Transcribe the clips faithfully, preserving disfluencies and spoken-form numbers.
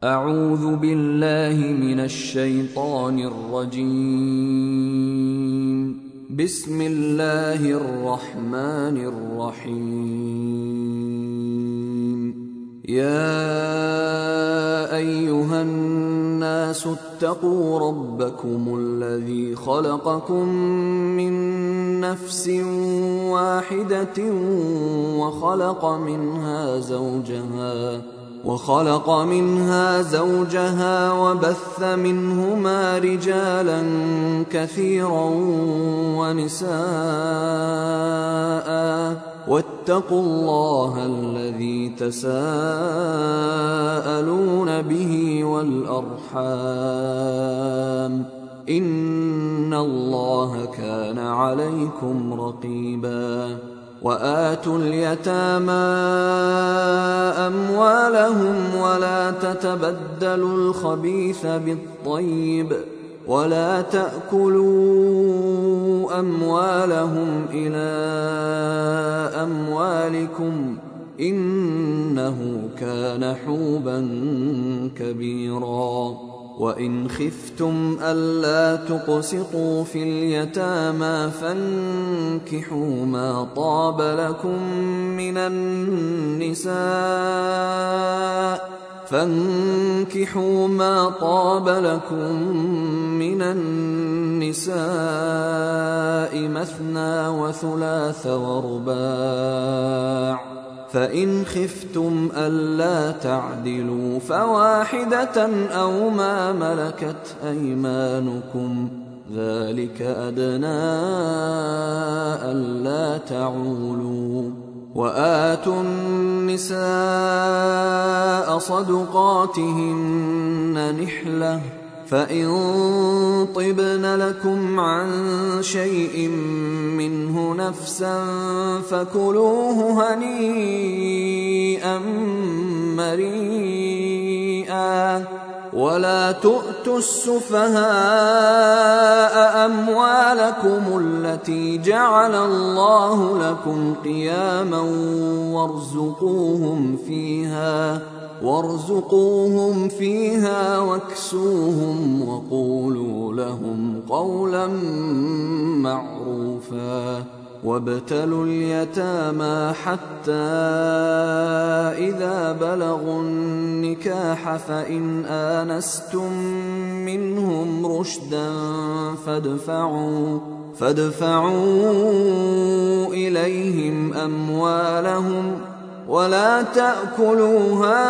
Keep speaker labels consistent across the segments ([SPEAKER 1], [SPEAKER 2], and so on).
[SPEAKER 1] أعوذ بالله من الشيطان الرجيم. بسم الله الرحمن الرحيم. يا أيها الناس اتقوا ربكم الذي خلقكم من نفس واحدة وخلق منها زوجها وخلق منها زوجها وبث منهما رجالا كثيرا ونساء، واتقوا الله الذي تساءلون به والأرحام، إن الله كان عليكم رقيبا. وآتوا اليتامى أموالهم ولا تتبدلوا الخبيث بالطيب ولا تأكلوا أموالهم إلى أموالكم إنه كان حوبا كبيرا. وإن خفتم ألا تقسطوا في اليتامى فانكحوا ما طاب لكم من النساء فانكحوا ما طاب لكم من النساء مثنى وثلاث ورباع، فإن خفتم ألا تعدلوا فواحدة أو ما ملكت أيمانكم، ذلك أدنى ألا تعولوا. وآتوا النساء صدقاتهن نحلة، فإن طبن لكم عن شيء منه نفسا فكلوه هنيئا مريئا. ولا تؤتوا السفهاء أموالكم التي جعل الله لكم قياما وارزقوهم فيها وارزقوهم فيها واكسوهم وقولوا لهم قولا معروفا. وابتلوا اليتامى حتى إذا بلغوا النكاح فإن آنستم منهم رشدا فادفعوا فادفعوا إليهم أموالهم ولا تأكلوها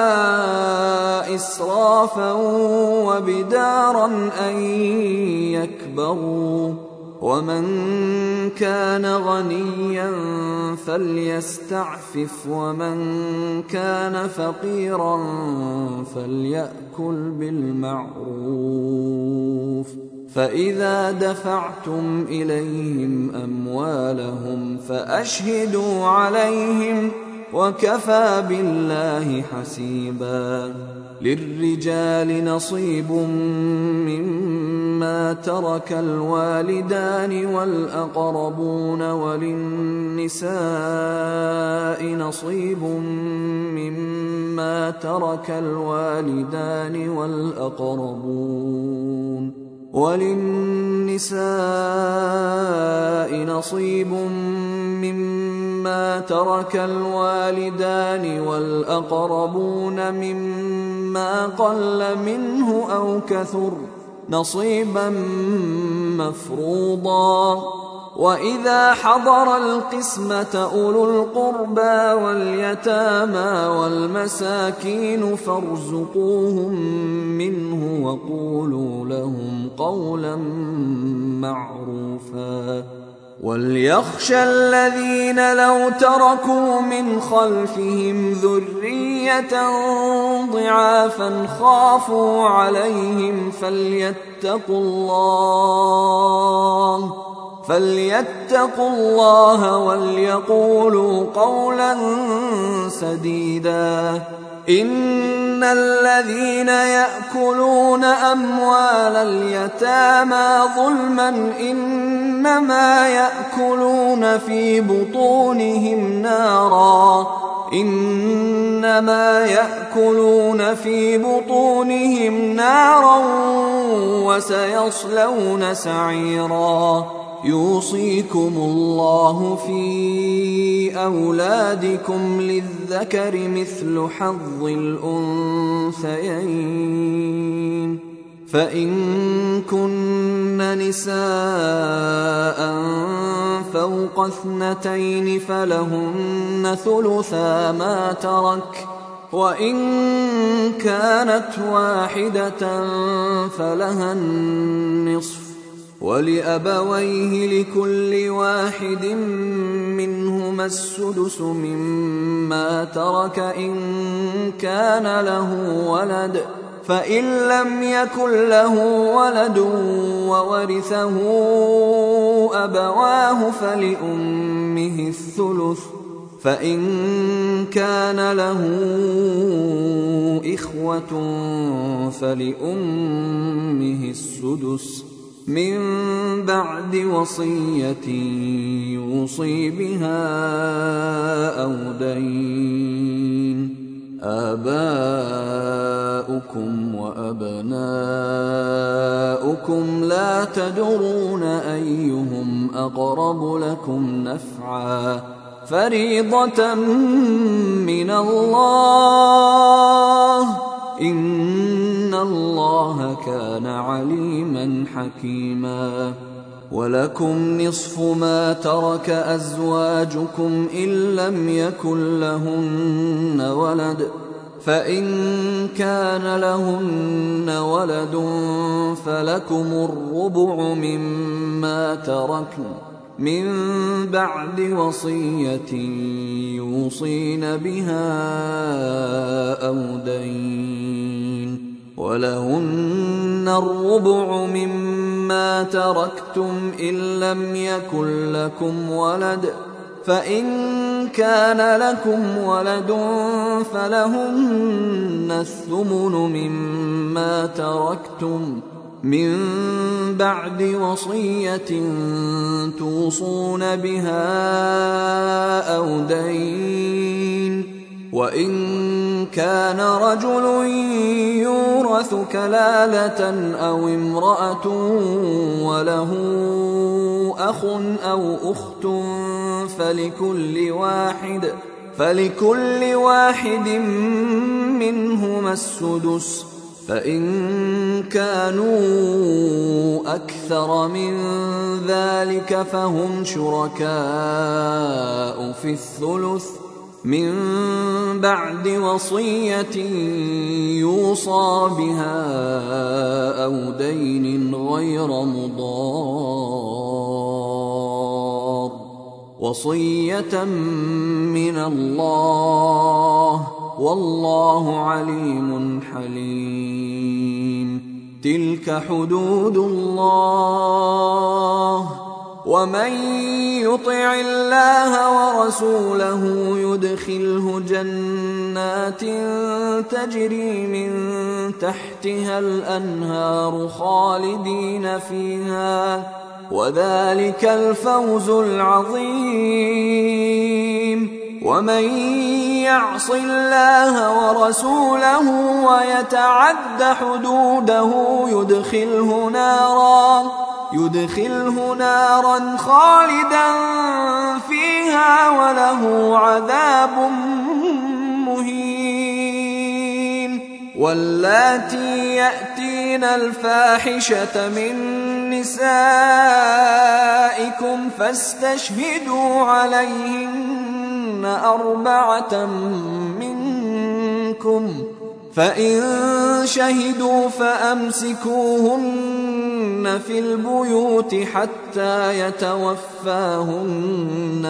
[SPEAKER 1] إسرافا وبدارا أن يكبروا. ومن كان غنيا فليستعفف ومن كان فقيرا فليأكل بالمعروف. فإذا دفعتم إليهم أموالهم فأشهدوا عليهم وكفى بالله حسيبا. للرجال نصيب مما ترك الوالدان والأقربون وللنساء نصيب مما ترك الوالدان والأقربون وللنساء نصيب مما ترك الوالدان والأقربون مما قل منه أو كثر نصيبا مفروضا. وإذا حضر القسمة أولو القربى واليتامى والمساكين فارزقوهم منه وقولوا لهم قولا معروفا. وليخشى الذين لو تركوا من خلفهم ذرية ضعافا خافوا عليهم فليتقوا الله فليتقوا الله وليقولوا قولا سديدا. إن الذين يأكلون أموال اليتامى ظلما إنما يأكلون في بطونهم نارا إنما يأكلون في بطونهم نارا وسيصلون سعيرا يوصيكم الله في أولادكم للذكر مثل حظ الأنثيين فإن كن نساء فوق اثنتين فلهن ثلثا ما ترك وإن كانت واحدة فلها النصف ولأبويه لكل واحد منهما السدس مما ترك إن كان له ولد فإن لم يكن له ولد وورثه أبواه فلأمه الثلث فإن كان له إخوة فلأمه السدس من بعد وصية يوصي بها أو دين آباؤكم وأبناؤكم لا تدرون أيهم أقرب لكم نفعا فريضة من الله إن الله كان عليما حكيما ولكم نصف ما ترك أزواجكم إن لم يكن لهن ولد فإن كان لهن ولد فلكم الربع مما تركن من بعد وصية يوصين بها أو دين ولهن الربع مما تركتم إن لم يكن لكم ولد فإن كان لكم ولد فلهن الثمن مما تركتم من بعد وصية توصون بها أو دين وإن كان رجل يورث كلالة أو امرأة وله أخ أو أخت فلكل واحد فلكل واحد منهما السدس فإن كانوا أكثر من ذلك فهم شركاء في الثلث من بعد وصية يوصى بها أو دين غير مضار وصية من الله والله عليم حليم تلك حدود الله ومن يطع الله ورسوله يدخله جنات تجري من تحتها الأنهار خالدين فيها وذلك الفوز العظيم ومن يعص الله ورسوله ويتعد حدوده يدخله نارا يدخله نارا خالدا فيها وله عذاب مهين واللاتي يأتين الفاحشة من نسائكم فاستشهدوا عليهن أربعة منكم فإن شهدوا فأمسكوهن في البيوت حتى يتوفاهن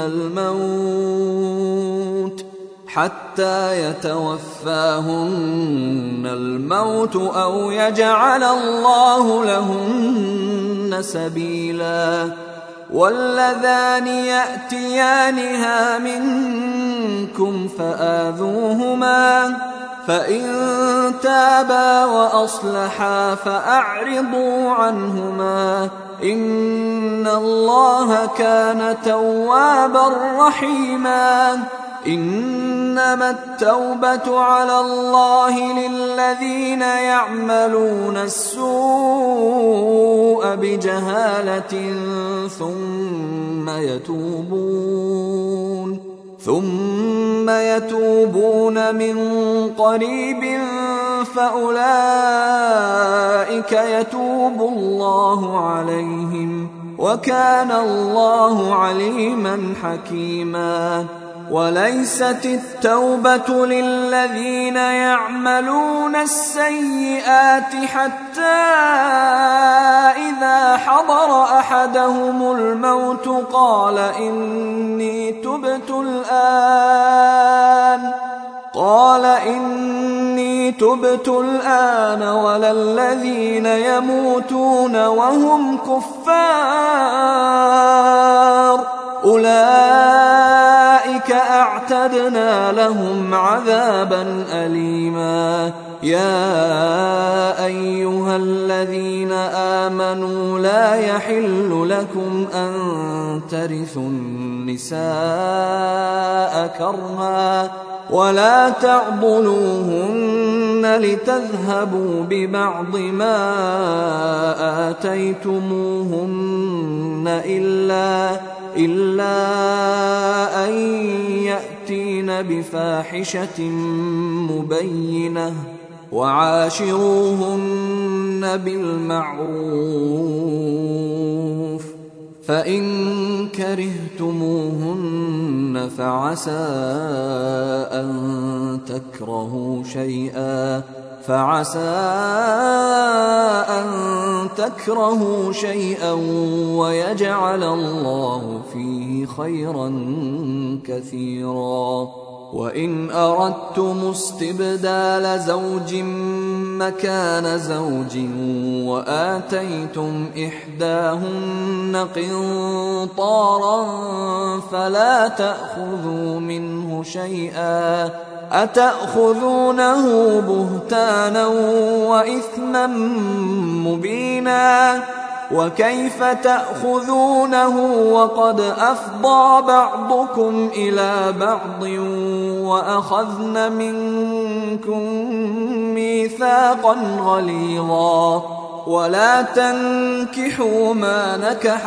[SPEAKER 1] الموت حتى يتوفاهن الموت أو يجعل الله لهن سبيلا واللذان يأتيانها منكم فآذوهما فإن تابا وأصلحا فأعرضوا عنهما إن الله كان توابا رحيما إنما التوبة على الله للذين يعملون السوء بجهالة ثم يتوبون ثم يتوبون من قريب فأولئك يتوب الله عليهم وكان الله عليما حكيما. وليست التوبة للذين يعملون السيئات حتى إذا حضر أحدهم الموت قال إني تبت الآن قال إني تبت الآن ولا الذين يموتون وهم كفار أولئك أعتدنا لهم عذابا أليما. يا أيها الذين آمنوا لا يحل لكم أن ترثوا النساء كرها ولا تعضلوهن لتذهبوا ببعض ما آتيتموهن إلا إلا أن يأتين بفاحشة مبينة وعاشروهن بالمعروف فإن كرهتموهن فعسى أن تكرهوا شيئا فعسى أن تكرهوا شيئا ويجعل الله فيه خيرا كثيرا. وإن أردتم استبدال زوج مكان زوج وآتيتم إحداهن قنطارا فلا تأخذوا منه شيئا أتأخذونه بهتانا وإثما مبينا وكيف تأخذونه وقد أفضى بعضكم إلى بعض وأخذن منكم ميثاقا غليظا ولا تنكحوا ما نكح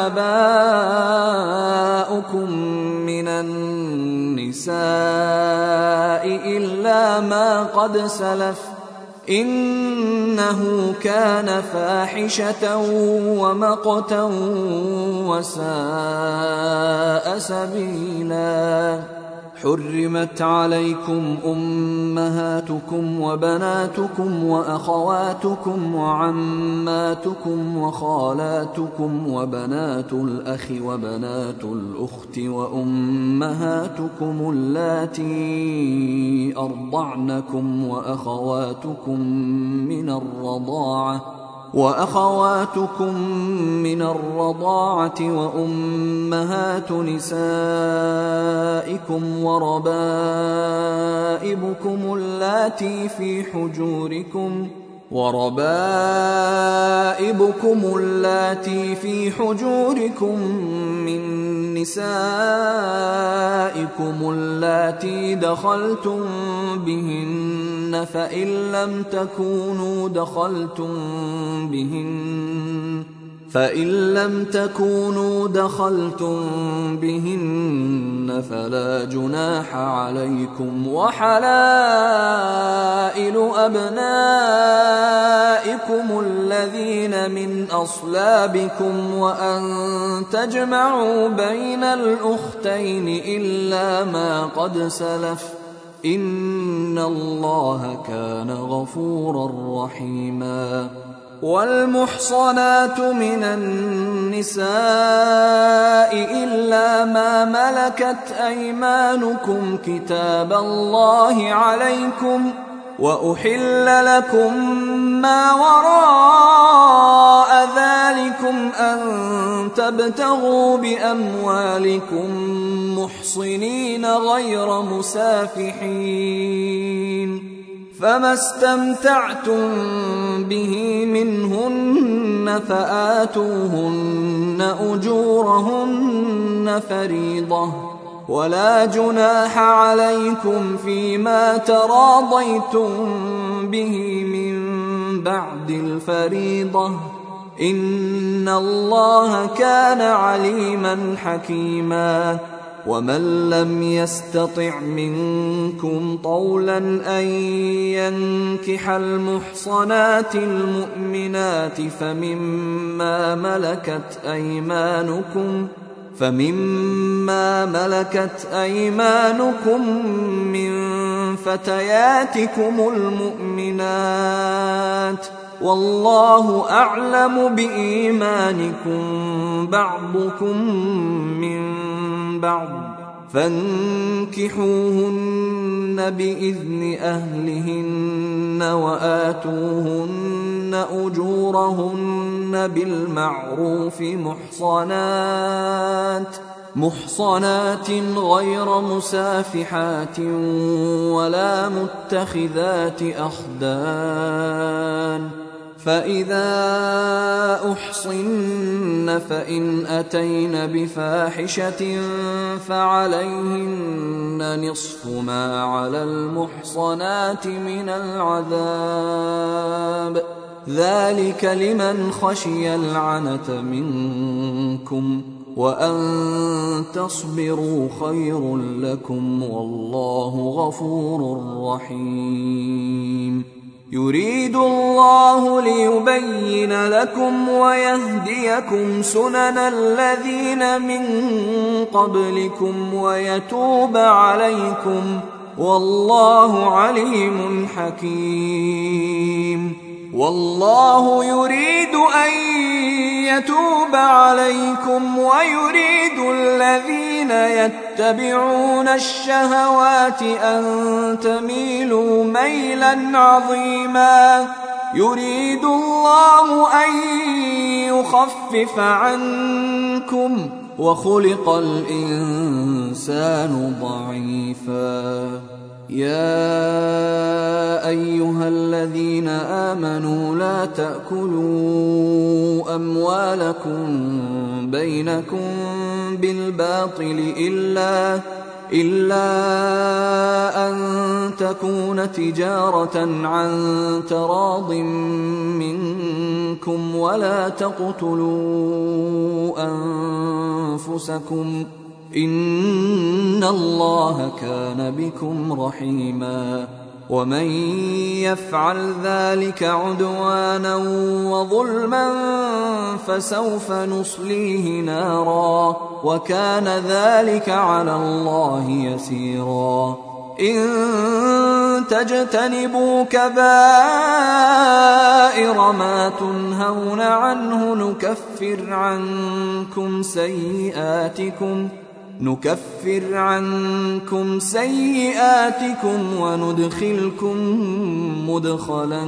[SPEAKER 1] آباؤكم من النساء إلا ما قد سلف إنه كان فاحشة ومقتا وساء سبيلا. حرمت عليكم أمهاتكم وبناتكم وأخواتكم وعماتكم وخالاتكم وبنات الأخ وبنات الأخت وأمهاتكم اللاتي أرضعنكم وأخواتكم من الرضاعة وأخواتكم من الرضاعة وأمهات نسائكم وربائبكم اللاتي في حجوركم وربائبكم اللاتي في حجوركم من نسائكم اللاتي دخلتم بهن فإن لم تكونوا دخلتم بهن فإن لم تكونوا دخلتم بهن فلا جناح عليكم وحلائل أبنائكم الذين من أصلابكم وأن تجمعوا بين الأختين إلا ما قد سلف إن الله كان غفورا رحيما. والمحصنات من النساء إلا ما ملكت أيمانكم كتاب الله عليكم وأحل لكم ما وراء ذلكم أن تبتغوا بأموالكم محصنين غير مسافحين فما استمتعتم به منهن فآتوهن أجورهن فريضة ولا جناح عليكم فيما تراضيتم به من بعد الفريضة إن الله كان عليما حكيما ومن لم يستطع منكم طولا أن ينكح المحصنات المؤمنات فمما ملكت أيمانكم فمما ملكت أيمانكم من فتياتكم المؤمنات والله أعلم بإيمانكم بعضكم من بعض فانكحوهن بإذن أهلهن وآتوهن أجورهن بالمعروف محصنات محصنات غير مسافحات ولا متخذات أخدان فإذا أحصن فإن أتين بفاحشة فعليهن نصف ما على المحصنات من العذاب ذلك لمن خشي العنة منكم وأن تصبروا خير لكم والله غفور رحيم يريد الله ليبين لكم ويهديكم سنن الذين من قبلكم ويتوب عليكم والله عليم حكيم والله يريد أن يتوب عليكم ويريد الذين يتبعون الشهوات أن تميلوا ميلا عظيما يريد الله أن يخفف عنكم وخلق الإنسان ضعيفا يا أيها الذين آمنوا لا تأكلوا أموالكم بينكم بالباطل إلا إلا أن تكون تجارة عن تراض منكم ولا تقتلوا أنفسكم إن الله كان بكم رحيما ومن يفعل ذلك عدوانا وظلما فسوف نصليه نارا وكان ذلك على الله يسيرا إن تجتنبوا كبائر ما تنهون عنه نكفر عنكم سيئاتكم نكفر عنكم سيئاتكم وندخلكم مدخلا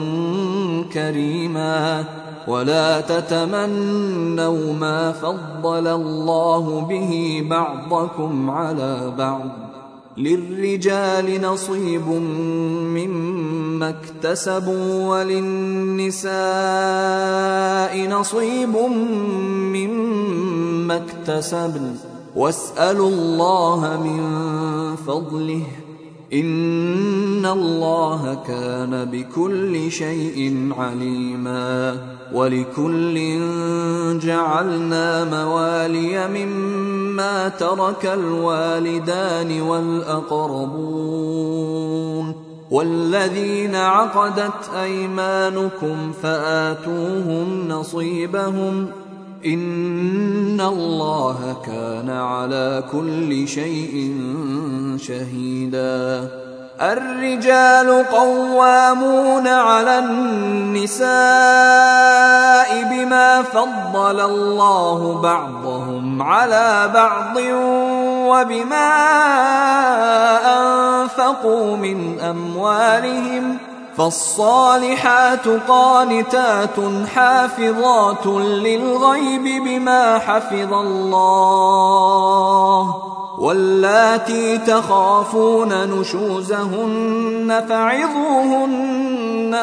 [SPEAKER 1] كريما ولا تتمنوا ما فضل الله به بعضكم على بعض للرجال نصيب مما اكتسبوا وللنساء نصيب مما اكتسبن واسألوا الله من فضله إن الله كان بكل شيء عليما ولكل جعلنا موالي مما ترك الوالدان والأقربون والذين عقدت أيمانكم فآتوهم نصيبهم إن الله كان على كل شيء شهيدا الرجال قوامون على النساء بما فضل الله بعضهم على بعض وبما أنفقوا من أموالهم فالصالحات قانتات حافظات للغيب بما حفظ الله واللاتي تخافون نشوزهن فعظوهن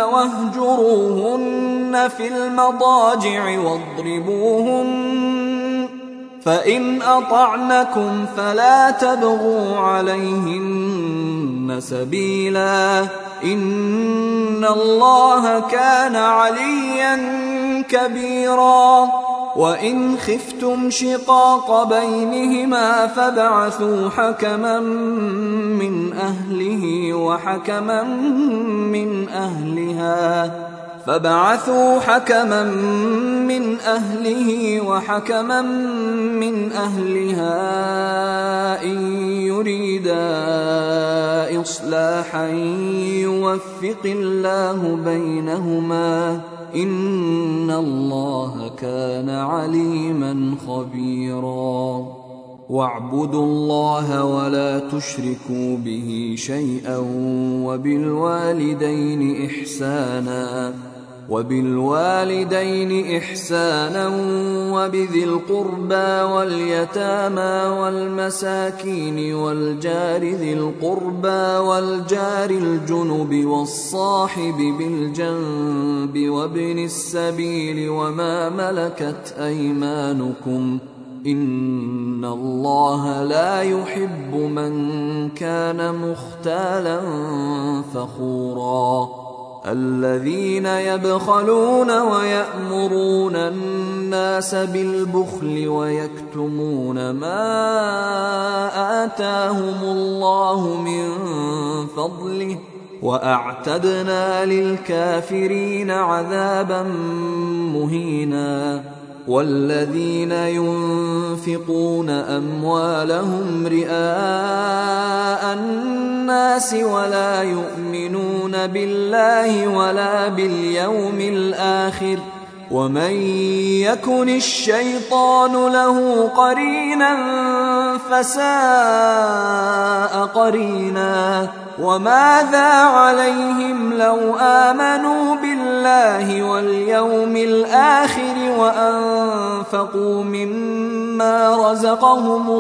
[SPEAKER 1] واهجروهن في المضاجع واضربوهن فإن أطعنكم فلا تبغوا عليهن سبيلا إن الله كان عليا كبيرا وإن خفتم شقاق بينهما فابعثوا حكما من أهله وحكما من أهلها فابعثوا حكما من أهله وحكما من أهلها إن يريدا إصلاحا يوفق الله بينهما إن الله كان عليما خبيرا واعبدوا الله ولا تشركوا به شيئا وبالوالدين إحسانا وبالوالدين إحسانا وبذي القربى واليتامى والمساكين والجار ذي القربى والجار الجنب والصاحب بالجنب وابن السبيل وما ملكت أيمانكم إن الله لا يحب من كان مختالا فخورا الذين يبخلون ويأمرون الناس بالبخل ويكتمون ما آتاهم الله من فضله وأعتدنا للكافرين عذابا مهينا والذين ينفقون أموالهم رئاء الناس ولا يؤمنون بالله ولا باليوم الآخر ومن يكن الشيطان له قرينا فساء قرينا وماذا عليهم لو آمنوا بالله واليوم الآخر وأنفقوا مما رزقهم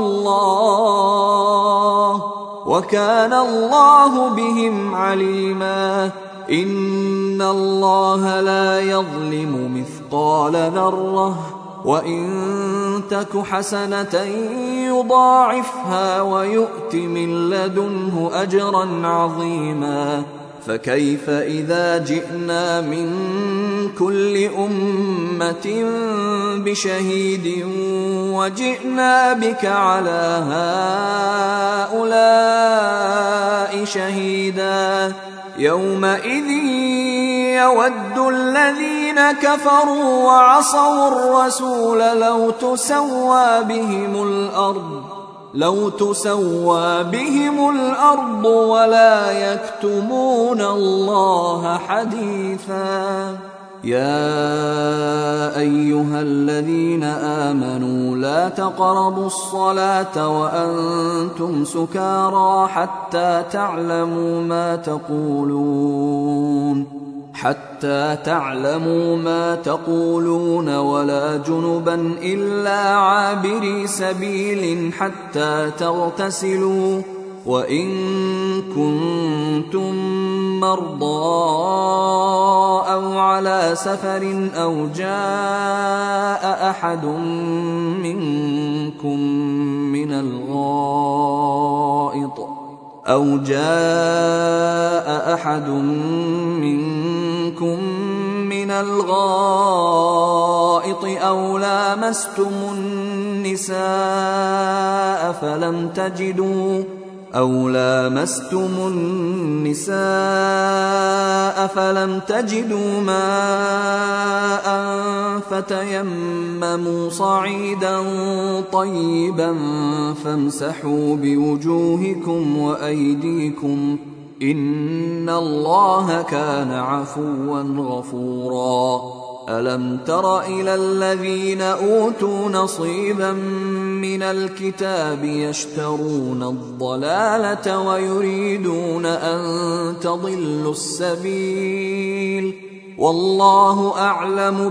[SPEAKER 1] الله وكان الله بهم عليما إن الله لا يظلم مثقال ذرة وإن تك حسنة يضاعفها ويؤت من لدنه أجرا عظيما فكيف إذا جئنا من كل أمة بشهيد وجئنا بك على هؤلاء شهيدا يومئذ يود الذين كفروا وعصوا الرسول لو تسوى بهم الأرض لو تسوى بهم الأرض ولا يكتمون الله حديثا يا أيها الذين آمنوا لا تقربوا الصلاة وأنتم سكارى حتى تعلموا ما تقولون حتى تعلموا ما تقولون ولا جنبا إلا عابري سبيل حتى تغتسلوا وإن كنتم مرضى أو على سفر أو جاء أحد منكم من الغائط أو جاء أحد منكم من الغائط أو لامستم النساء فلم تجدوا أو لامستم النساء فلم تجدوا ماء فتيمموا صعيدا طيبا فامسحوا بوجوهكم وأيديكم إن الله كان عفوا غفورا ألم تر إلى الذين أوتوا نصيبا من الكتاب يشترون الضلالة ويريدون أن تضلوا السبيل والله أعلم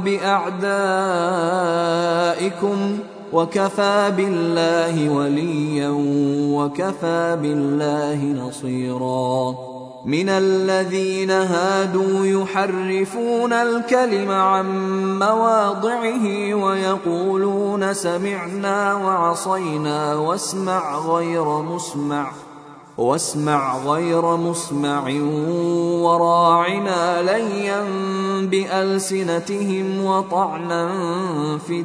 [SPEAKER 1] بأعدائكم وكفى بالله وليا وكفى بالله نصيرا من الذين هادوا يحرفون الكلم عن مواضعه ويقولون سمعنا وعصينا واسمع غير مسمع واسمع غير مسمع وراعنا ليا بألسنتهم وطعنا في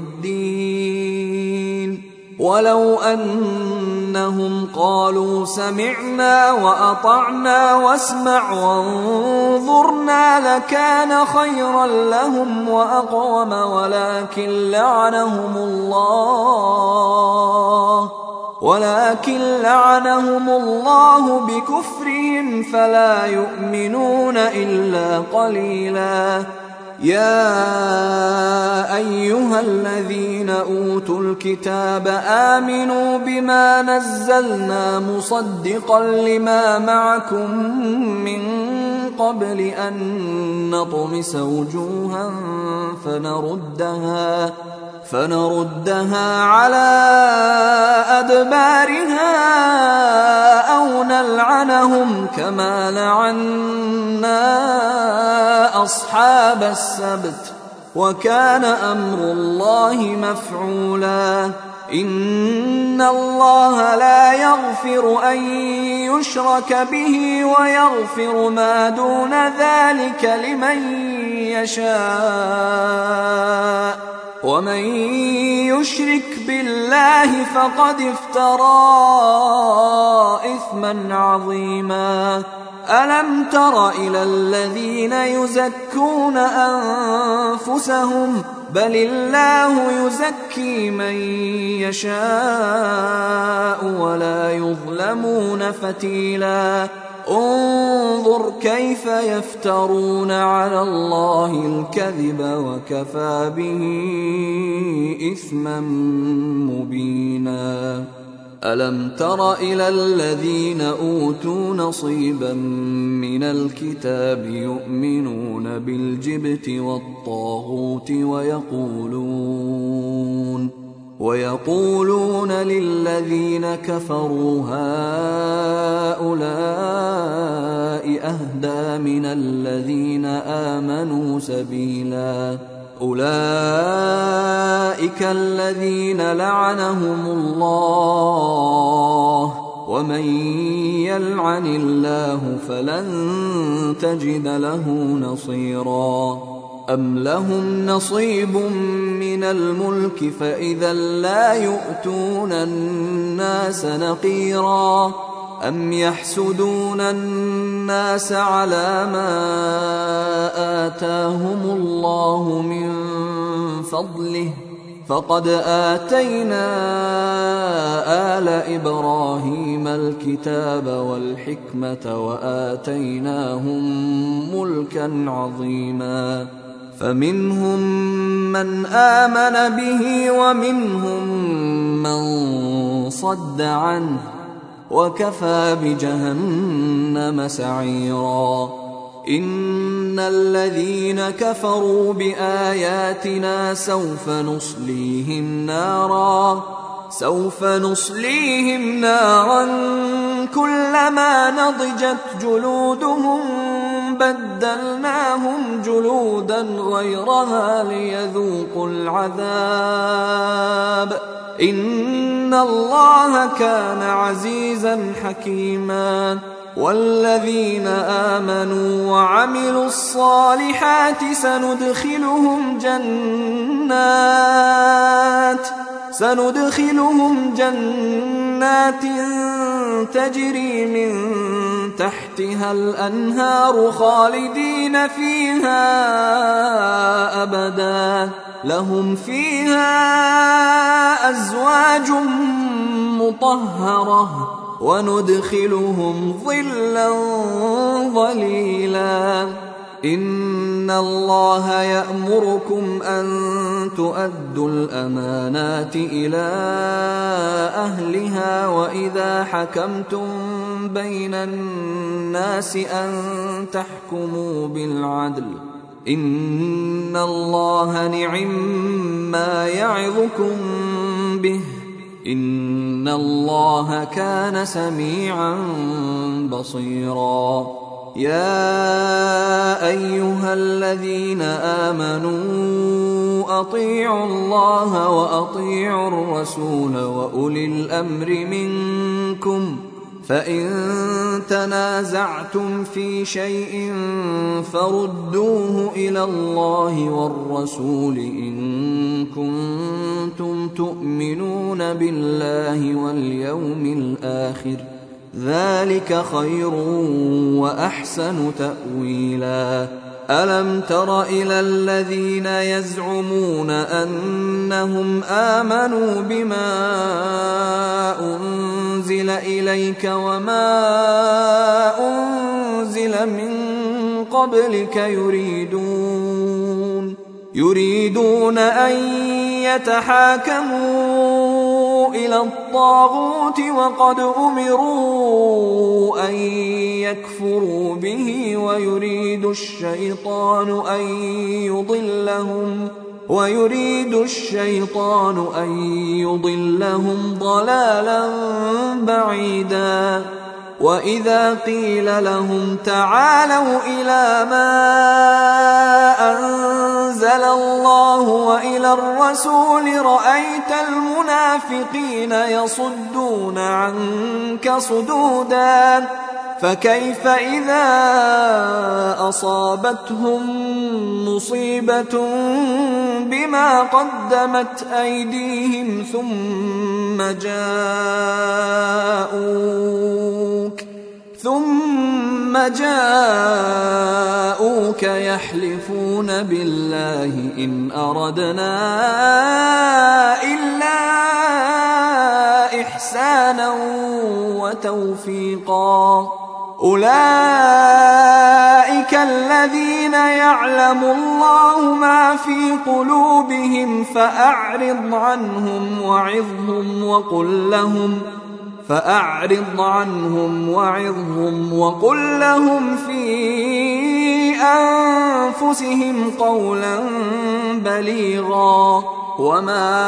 [SPEAKER 1] الدين ولو أنهم قالوا سمعنا وأطعنا واسمع وانظرنا لكان خيرا لهم وأقوم ولكن لعنهم الله ولكن لعنهم الله بكفرهم فلا يؤمنون إلا قليلا. يا أيها الذين أوتوا الكتاب آمنوا بما نزلنا مصدقا لما معكم من قبل أن نطمس وجوها فنردها فنردها على أدبارها أو نلعنهم كما لعنا أصحاب السبت وكان أمر الله مفعولا. إن الله لا يغفر أن يشرك به ويغفر ما دون ذلك لمن يشاء ومن يشرك بالله فقد افترى إثما عظيما. ألم تر إلى الذين يزكون أنفسهم بل الله يزكي من يشاء ولا يظلمون فتيلا. انظر كيف يفترون على الله الكذب وكفى به إثما مبينا. ألم تر إلى الذين أوتوا نصيبا من الكتاب يؤمنون بالجبت والطاغوت ويقولون ويقولون للذين كفروا هؤلاء أهدى من الذين آمنوا سبيلا. أولئك الذين لعنهم الله ومن يلعن الله فلن تجد له نصيرا. أم لهم نصيب من الملك فإذا لا يؤتون الناس نقيرا. أم يحسدون الناس على ما آتاهم الله من فضله فقد آتينا آل إبراهيم الكتاب والحكمة وآتيناهم ملكا عظيما. فمنهم من آمن به ومنهم من صد عنه وكفى بجهنم سعيرا. إن الذين كفروا بآياتنا سوف نصليهم نارا سوف نصليهم نارا كلما نضجت جلودهم بدلناهم جلودا غيرها ليذوقوا العذاب إن الله كان عزيزا حكيما. والذين آمنوا وعملوا الصالحات سندخلهم جنات سندخلهم جنات تجري من تحتها الأنهار خالدين فيها أبدا لهم فيها أزواج مطهرة وندخلهم ظلا ظليلا. إن الله يأمركم أن تؤدوا الأمانات إلى أهلها وإذا حكمتم بين الناس أن تحكموا بالعدل إن الله نعما يعظكم به إن الله كان سميعا بصيرا. يا أيها الذين آمنوا أطيعوا الله وأطيعوا الرسول وأولي الأمر منكم فإن تنازعتم في شيء فردوه إلى الله والرسول إن كنتم تؤمنون بالله واليوم الآخر ذلك خير وأحسن تأويلا. ألم تر إلى الذين يزعمون أنهم آمنوا بما أنزل إليك وما أنزل من قبلك يريدون يريدون أن يتحاكموا إلى الطاغوت وقد أمروا أن يكفروا به ويريد الشيطان أن يضلهم ويريد الشيطان أن يضلهم ضلالا بعيدا. وإذا قيل لهم تعالوا إلى ما أنزل الله وإلى الرسول رأيت المنافقين يصدون عنك صدودا. فكيف إذا أصابتهم مصيبة بما قدمت أيديهم ثم جاءوك ثم جاءوك يحلفون بالله إن أردنا إلا إحسانا وتوفيقا. أولئك الذين يعلم الله ما في قلوبهم فأعرض عنهم وعظهم وقل لهم فأعرض عنهم وعظهم وقل لهم في أنفسهم قولا بليغا. وما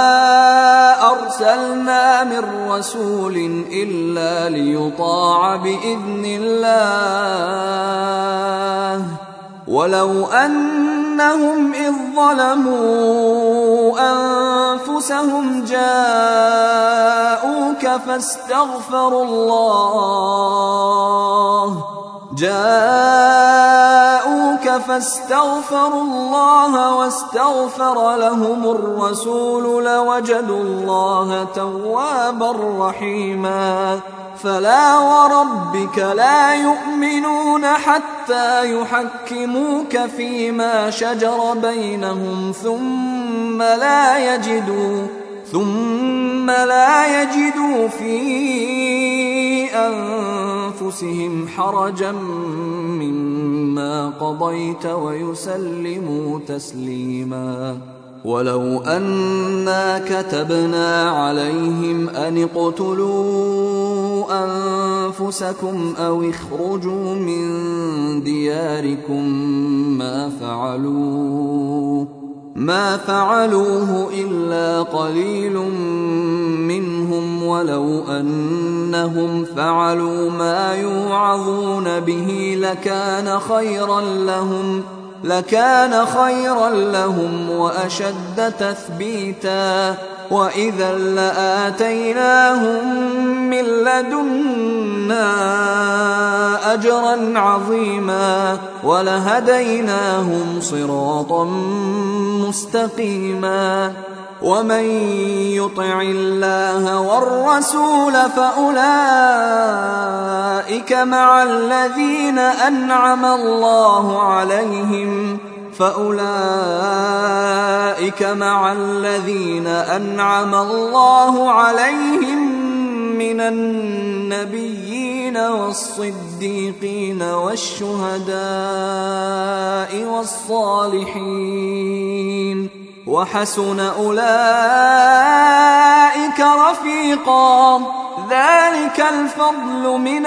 [SPEAKER 1] أرسلنا من رسول إلا ليطاع بإذن الله ولو أنهم إذ ظلموا أنفسهم جاءوك فاستغفروا الله جاءوك فاستغفروا الله واستغفر لهم الرسول لوجدوا الله توابا رحيما. فلا وربك لا يؤمنون حتى يحكموك فيما شجر بينهم ثم لا يجدوا ثم لا يجدوا في أنفسهم حرجا مما قضيت ويسلموا تسليما. ولو أنا كتبنا عليهم أن اقتلوا أنفسكم أو اخرجوا من دياركم ما فعلوه ما فعلوه إلا قليل منهم ولو أنهم فعلوا ما يوعظون به لكان خيرا لهم لكان خيرا لهم وأشد تثبيتا. وإذا لآتيناهم من لدنا أجرا عظيما ولهديناهم صراطا مستقيما. ومن يطع الله والرسول فأولئك مع الذين أنعم الله عليهم فأولئك مع الذين أنعم الله عليهم من النبيين والصديقين والشهداء والصالحين وحسن أولئك رفيقا. ذلك الفضل من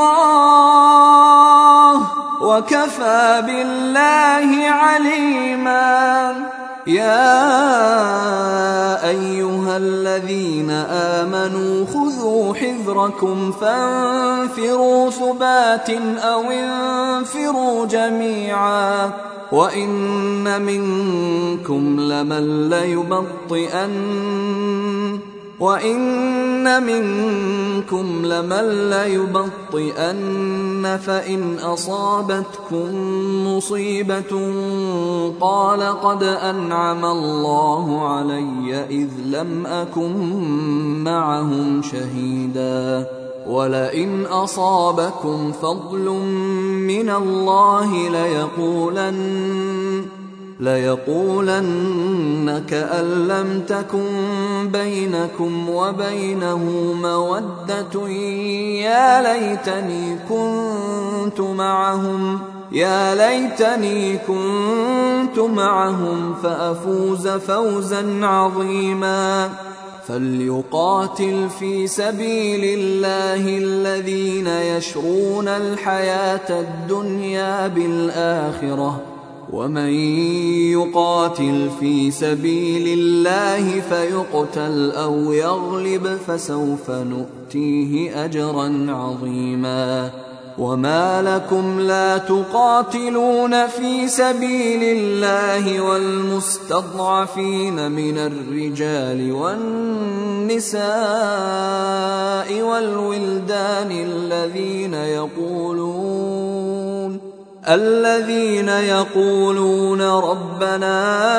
[SPEAKER 1] الله وكفى بالله عليما. يا أيها الذين آمنوا خذوا حذركم وزركم فانفروا ثبات أو انفروا جميعا وإن منكم لمن ليبطئن وإن منكم لمن ليبطئن فإن أصابتكم مصيبة قال قد أنعم الله علي إذ لم أكن معهم شهيدا ولئن أصابكم فضل من الله ليقولن ليقولن كأن لم تكن بينكم وبينه مودة يا ليتني كنت معهم يا ليتني كنت معهم فأفوز فوزا عظيما فليقاتل في سبيل الله الذين يشرون الحياة الدنيا بالآخرة ومن يقاتل في سبيل الله فيقتل أو يغلب فسوف نؤتيه أجرا عظيما وما لكم لا تقاتلون في سبيل الله والمستضعفين من الرجال والنساء والولدان الذين يقولون الذين يقولون ربنا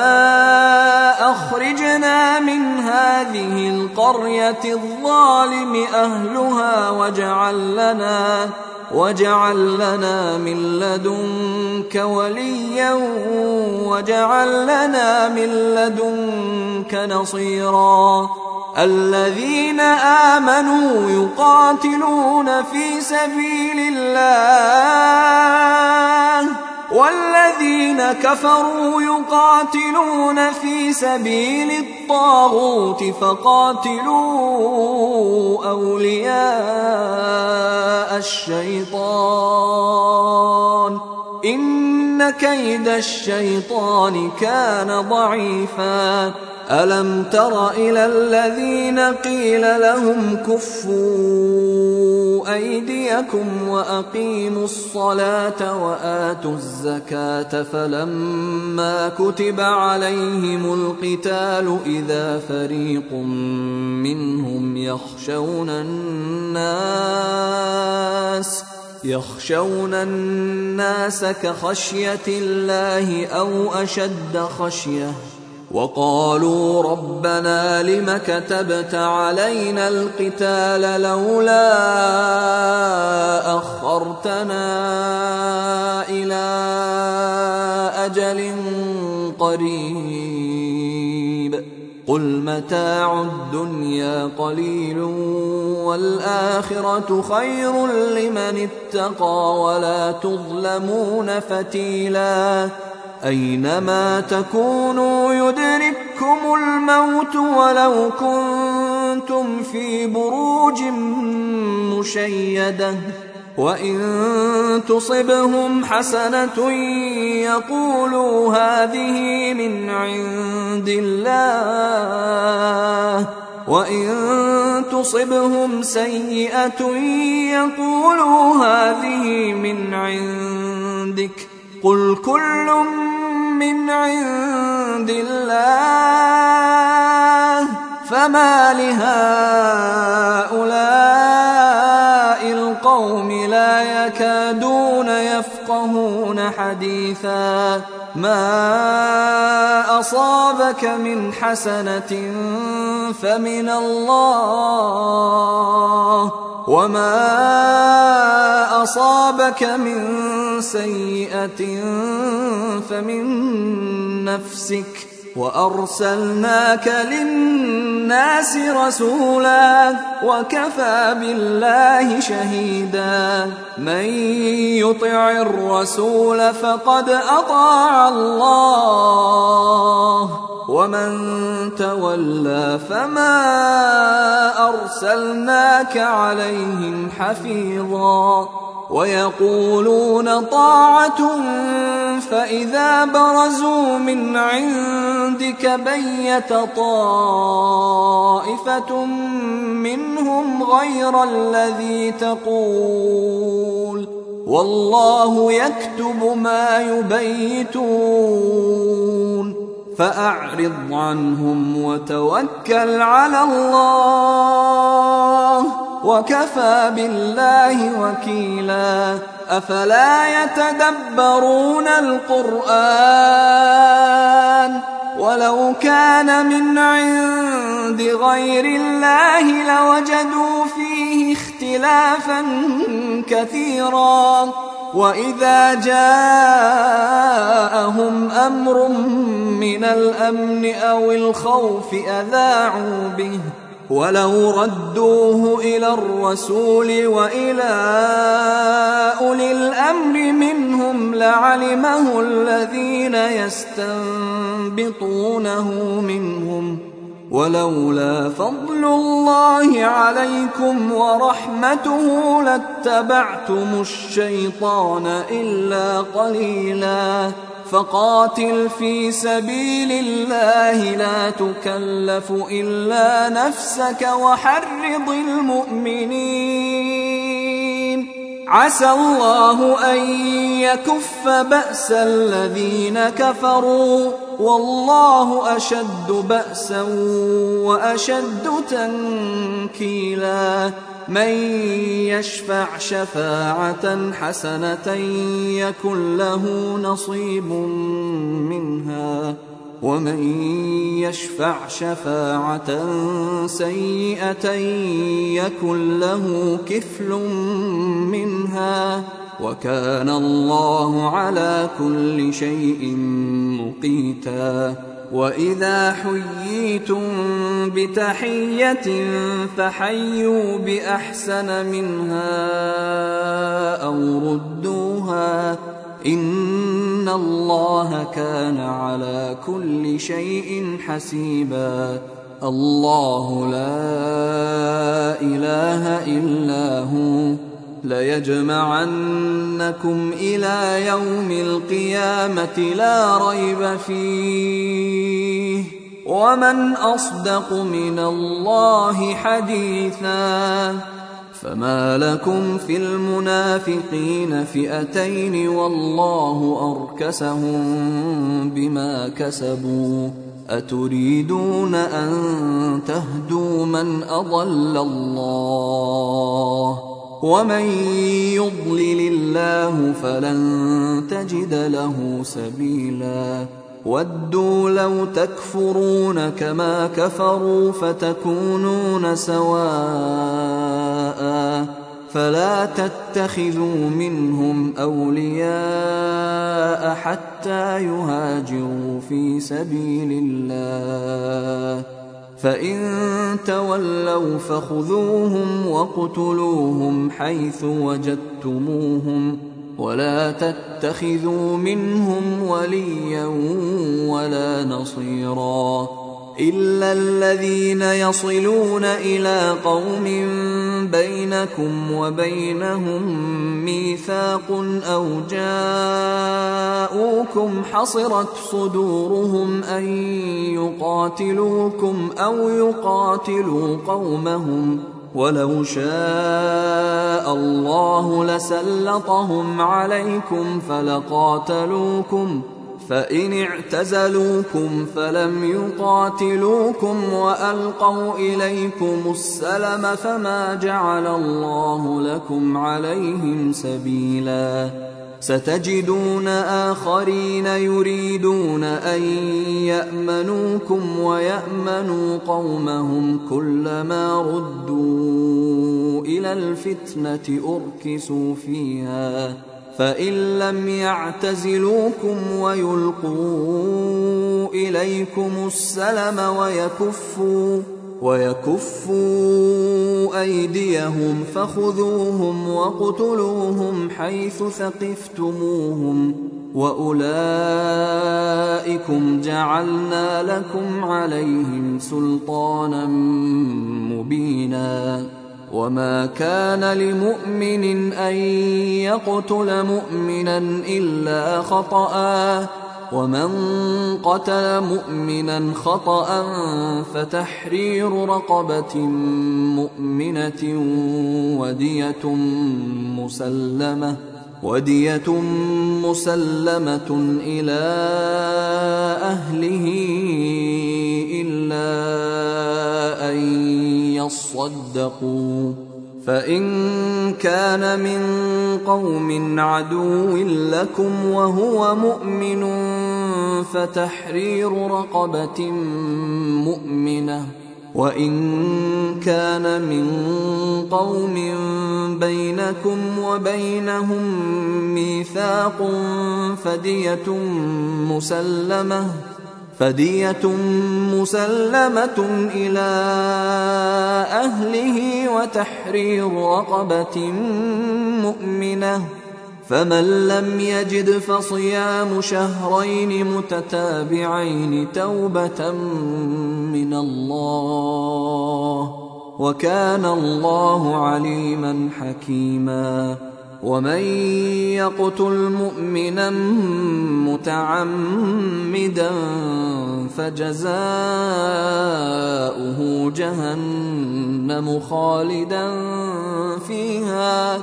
[SPEAKER 1] أخرجنا من هذه القرية الظالم أهلها واجعل لنا واجعل لنا من لدنك وليا واجعل لنا من لدنك نصيرا الذين آمنوا يقاتلون في سبيل الله والذين كفروا يقاتلون في سبيل الطاغوت فقاتلوا أولياء الشيطان إن كيد الشيطان كان ضعيفا ألم تر إلى الذين قيل لهم كفوا أيديكم وأقيموا الصلاة وآتوا الزكاة فلما كتب عليهم القتال إذا فريق منهم يخشون الناس يخشون الناس كخشية الله أو أشد خشية وقالوا ربنا لم كتبت علينا القتال لولا أخرتنا إلى أجل قريب قل متاع الدنيا قليل والآخرة خير لمن اتقى ولا تظلمون فتيلا أينما تكونوا يدرككم الموت ولو كنتم في بروج مشيدة وإن تصبهم حسنة يقولوا هذه من عند الله وإن تصبهم سيئة يقولوا هذه من عندك قل كل من عند الله فما لهؤلاء القوم لا يكادون يفقهون حديثا ما أصابك من حسنة فمن الله وما أصابك من سيئة فمن نفسك وأرسلناك للناس رسولا وكفى بالله شهيدا من يطع الرسول فقد أطاع الله ومن تولى فما أرسلناك عليهم حفيظا ويقولون طاعة فإذا برزوا من عندك بيت طائفة منهم غير الذي تقول والله يكتب ما يبيتون فأعرض عنهم وتوكل على الله وكفى بالله وكيلا. أفلا يتدبرون القرآن ولو كان من عند غير الله لوجدوا فيه اختلافا كثيرا وإذا جاءهم أمر من الأمن أو الخوف أذاعوا به ولو ردوه إلى الرسول وإلى أولي الأمر منهم لعلمه الذين يستنبطونه منهم ولولا فضل الله عليكم ورحمته لاتبعتم الشيطان إلا قليلا. فقاتل في سبيل الله لا تكلف إلا نفسك وحرض المؤمنين عسى الله أن يكف بأس الذين كفروا والله أشد بأسا وأشد تنكيلا. من يشفع شفاعة حسنة يكن له نصيب منها ومن يشفع شفاعة سيئة يكن له كفل منها وكان الله على كل شيء مقيتا. وإذا حييتم بتحية فحيوا بأحسن منها أو ردوها إن الله كان على كل شيء حسيبا. الله لا إله إلا هو ليجمعنكم إلى يوم القيامة لا ريب فيه ومن أصدق من الله حديثا. فما لكم في المنافقين فئتين والله أركسهم بما كسبوا أتريدون أن تهدوا من أضل الله ومن يضلل الله فلن تجد له سبيلا. ودوا لو تكفرون كما كفروا فتكونون سواء فلا تتخذوا منهم أولياء حتى يهاجروا في سبيل الله فإن تولوا فخذوهم وقتلوهم حيث وجدتموهم ولا تتخذوا منهم وليا ولا نصيرا إلا الذين يصلون إلى قوم بينكم وبينهم ميثاق أو جاءوكم حصرت صدورهم أن يقاتلوكم أو يقاتلوا قومهم ولو شاء الله لسلطهم عليكم فلقاتلوكم فإن اعتزلوكم فلم يقاتلوكم وألقوا إليكم السلم فما جعل الله لكم عليهم سبيلا. ستجدون آخرين يريدون أن يأمنوكم ويأمنوا قومهم كلما ردوا إلى الفتنة أركسوا فيها فإن لم يعتزلوكم ويلقوا إليكم السلم ويكفوا ويكفوا أيديهم فخذوهم وقتلوهم حيث ثقفتموهم وأولئكم جعلنا لكم عليهم سلطانا مبينا وما كان لمؤمن أن يقتل مؤمنا إلا خطأ، ومن قتل مؤمنا خطأ فتحرير رقبة مؤمنة ودية مسلمة ودية مسلمة إلى أهله إلا أن يصدقوا، فإن كان من قوم عدو لكم وهو مؤمن فتحرير رقبة مؤمنة، وإن كان من قوم بينكم وبينهم ميثاق فدية مسلمة فدية مسلمة إلى أهله وتحرير رقبة مؤمنة، فمن لم يجد فصيام شهرين متتابعين توبة من الله، وكان الله عليما حكيما. ومن يقتل مؤمنا متعمدا فجزاؤه جهنم خالدا فيها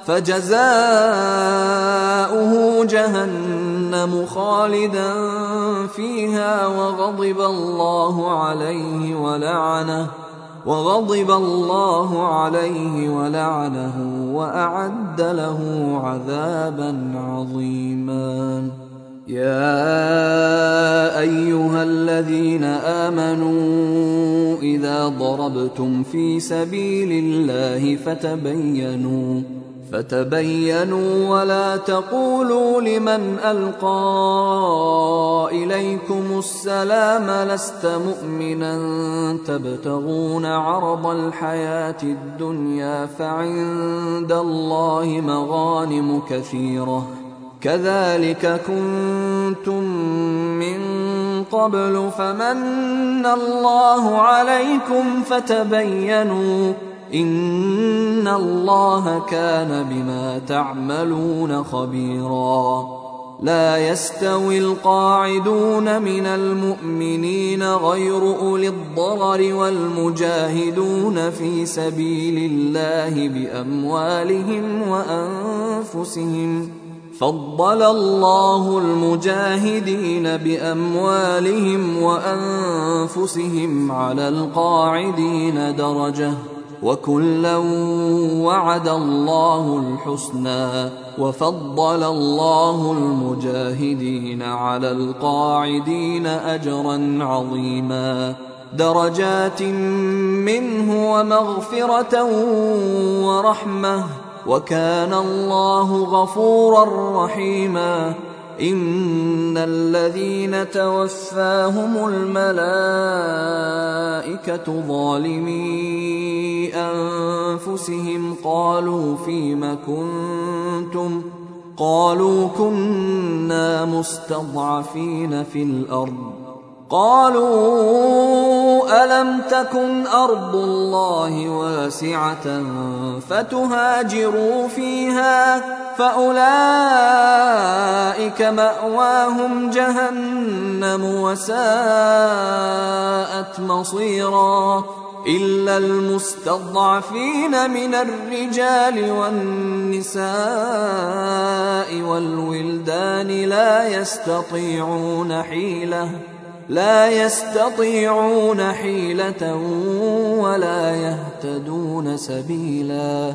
[SPEAKER 1] فجزاؤه جهنم خالدا فيها وغضب الله عليه ولعنه وغضب الله عليه ولعنه وأعد له عذابا عظيما. يا أيها الذين آمنوا إذا ضربتم في سبيل الله فتبينوا فتبينوا ولا تقولوا لمن ألقى إليكم السلام لست مؤمنا تبتغون عرض الحياة الدنيا فعند الله مغانم كثيرة كذلك كنتم من قبل فمن الله عليكم فتبينوا إن الله كان بما تعملون خبيرا. لا يستوي القاعدون من المؤمنين غير أولي الضرر والمجاهدون في سبيل الله بأموالهم وأنفسهم فضل الله المجاهدين بأموالهم وأنفسهم على القاعدين درجة وكلا وعد الله الحسنى وفضل الله المجاهدين على القاعدين أجرا عظيما درجات منه ومغفرة ورحمة وكان الله غفورا رحيما. إن الذين توفاهم الملائكة ظالمي أنفسهم قالوا فيم كنتم قالوا كنا مستضعفين في الأرض قالوا ألم تكن أرض الله واسعة فتهاجروا فيها فأولئك مأواهم جهنم وساءت مصيرا إلا المستضعفين من الرجال والنساء والولدان لا يستطيعون حيلة لا يستطيعون حيلة ولا يهتدون سبيلا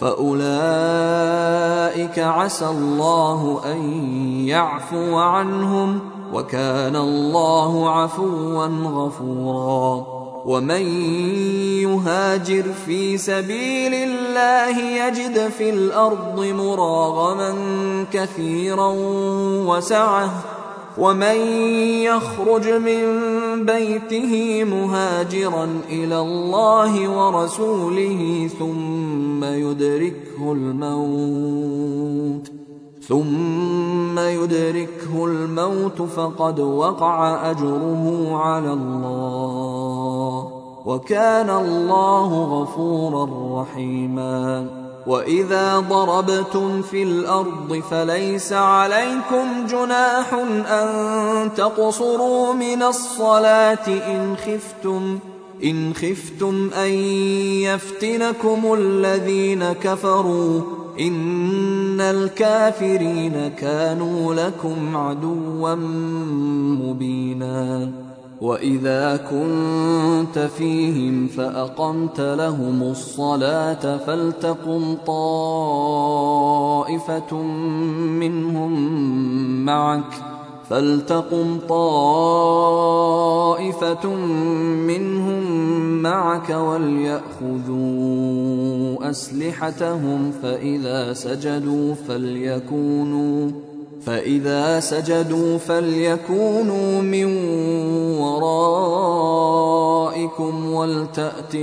[SPEAKER 1] فأولئك عسى الله أن يعفو عنهم وكان الله عفوا غفورا. ومن يهاجر في سبيل الله يجد في الأرض مراغما كثيرا وسعة ومن يخرج من بيته مهاجرا إلى الله ورسوله ثم يدركه الموت ثم يدركه الموت فقد وقع أجره على الله وكان الله غفورا رحيما. وإذا ضربتم في الأرض فليس عليكم جناح أن تقصروا من الصلاة إن خفتم إن خفتم أن يفتنكم الذين كفروا إن الكافرين كانوا لكم عدوا مبينا. وإذا كنت فيهم فأقمت لهم الصلاة فلتقم طائفة منهم معك فلتقم طائفة منهم معك وليأخذوا أسلحتهم فإذا سجدوا فليكونوا فإذا سجدوا فليكونوا من ورائكم ولتأت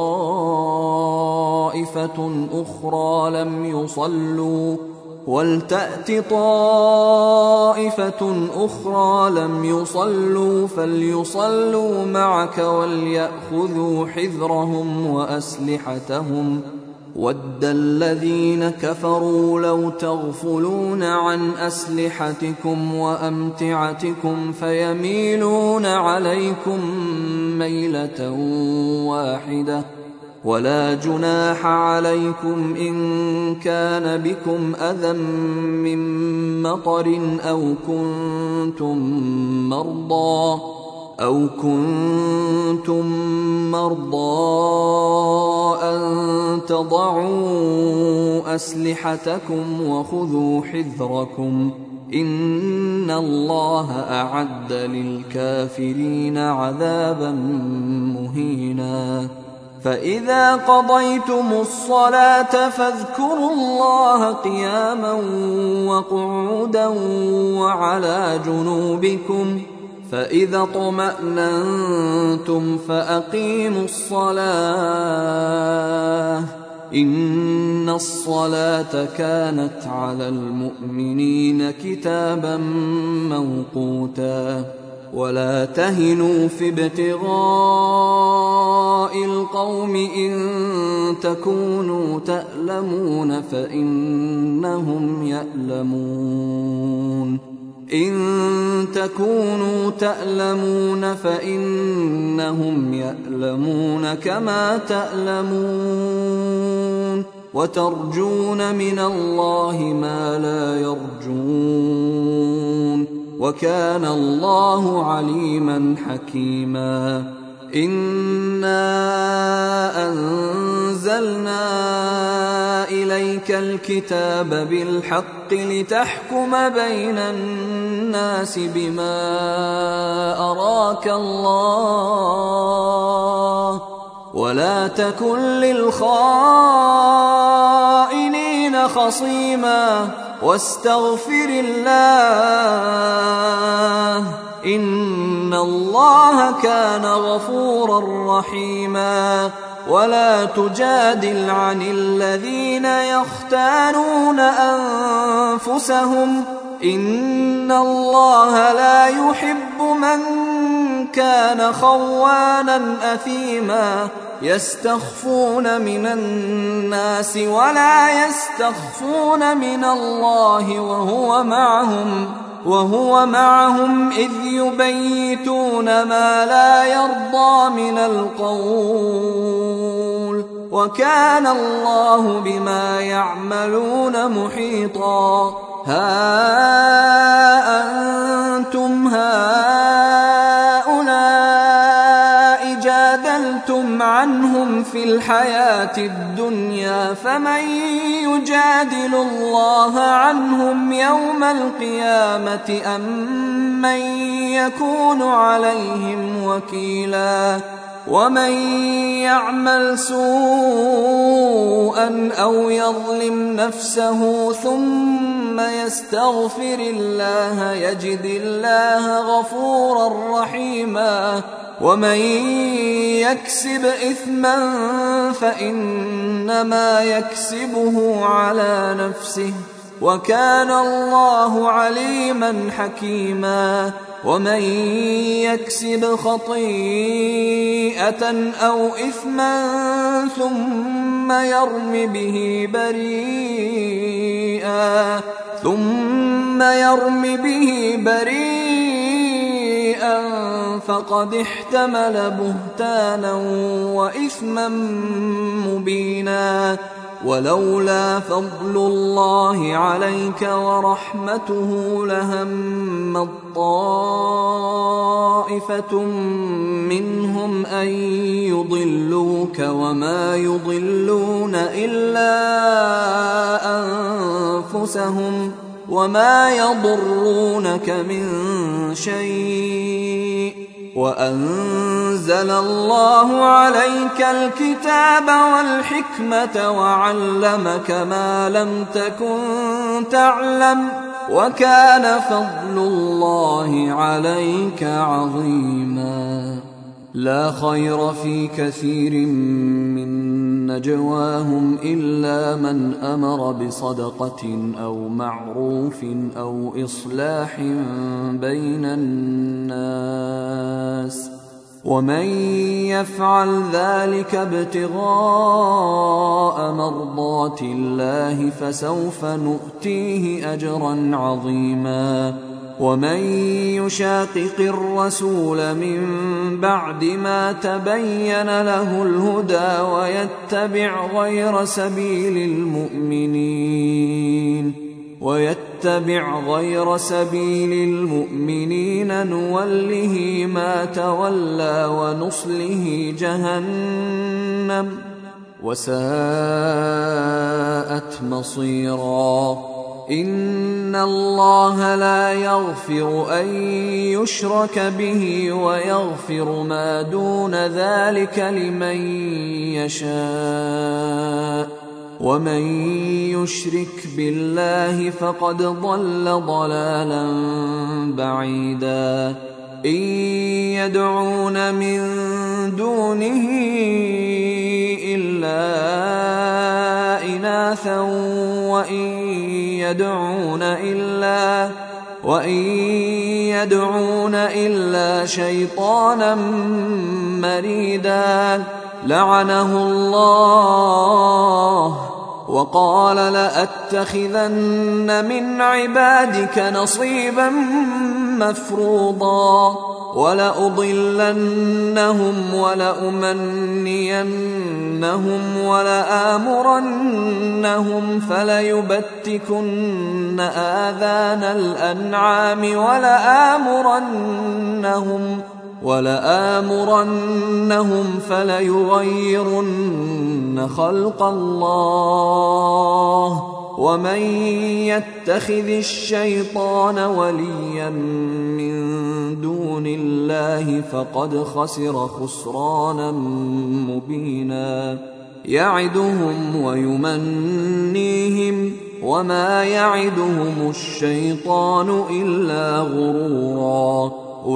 [SPEAKER 1] طائفة أخرى لم يصلوا ولتأت طائفة أخرى لم يصلوا فليصلوا معك وليأخذوا حذرهم وأسلحتهم ود الذين كفروا لو تغفلون عن أسلحتكم وأمتعتكم فيميلون عليكم ميلة واحدة ولا جناح عليكم إن كان بكم أذى من مطر أو كنتم مرضى أو كنتم مرضى أن تضعوا أسلحتكم وخذوا حذركم إن الله أعد للكافرين عذابا مهينا. فإذا قضيتم الصلاة فاذكروا الله قياما وقعودا وعلى جنوبكم فإذا اطمأننتم فأقيموا الصلاة إن الصلاة كانت على المؤمنين كتابا موقوتا. ولا تهنوا في ابتغاء القوم إن تكونوا تألمون فإنهم يألمون إن تكونوا تألمون فإنهم يألمون كما تألمون وترجون من الله ما لا يرجون وكان الله عليما حكيما. إنا أنزلنا إليك الكتاب بالحق لتحكم بين الناس بما أراك الله ولا تكن للخائنين خصيما واستغفر الله إن الله كان غفورا رحيما. ولا تجادل عن الذين يختانون أنفسهم إن الله لا يحب من كان خوانا أثيما يستخفون من الناس ولا يستخفون من الله وهو معهم وهو معهم إذ يبيتون ما لا يرضى من القول وكان الله بما يعملون محيطا. ها أنتم هؤلاء جادلتم عنهم في الحياة الدنيا فمن يجادل الله عنهم يوم القيامة أم من يكون عليهم وكيلا. ومن يعمل سوءا أو يظلم نفسه ثم يستغفر الله يجد الله غفورا رحيما. ومن يكسب إثما فإنما يكسبه على نفسه وكان الله عليما حكيما. ومن يكسب خطيئة أو إثما ثم يرم به بريئا ثم يرم به بريئا فقد احتمل بهتانا وإثما مبينا. ولولا فضل الله عليك ورحمته لهم طائفة منهم أن يضلوك وما يضلون إلا أنفسهم وما يضرونك من شيء وأنزل الله عليك الكتاب والحكمة وعلمك ما لم تكن تعلم وكان فضل الله عليك عظيما. لا خير في كثير من نجواهم إلا من أمر بصدقة أو معروف أو إصلاح بين الناس ومن يفعل ذلك ابتغاء مرضات الله فسوف نؤتيه أجرا عظيما. ومن يشاقق الرسول من بعد ما تبين له الهدى ويتبع غير سبيل المؤمنين ويتبع غير سبيل المؤمنين نوله ما تولى ونصله جهنم وساءت مصيرا. إن الله لا يغفر أن يشرك به ويغفر ما دون ذلك لمن يشاء ومن يشرك بالله فقد ضل ضلالا بعيدا. إن يدعون من دونه إلا إناثا وإن يدعون إلا وإن يدعون إلا شيطانا مريدا لعنه الله وقال لأتخذن من عبادك نصيبا مفروضا ولأضلنهم ولأمنينهم ولآمرنهم فليبتكن آذان الأنعام ولآمرنهم ولآمرنهم فليغيرن خلق الله ومن يتخذ الشيطان وليا من دون الله فقد خسر خسرانا مبينا. يعدهم ويمنيهم وما يعدهم الشيطان إلا غرورا.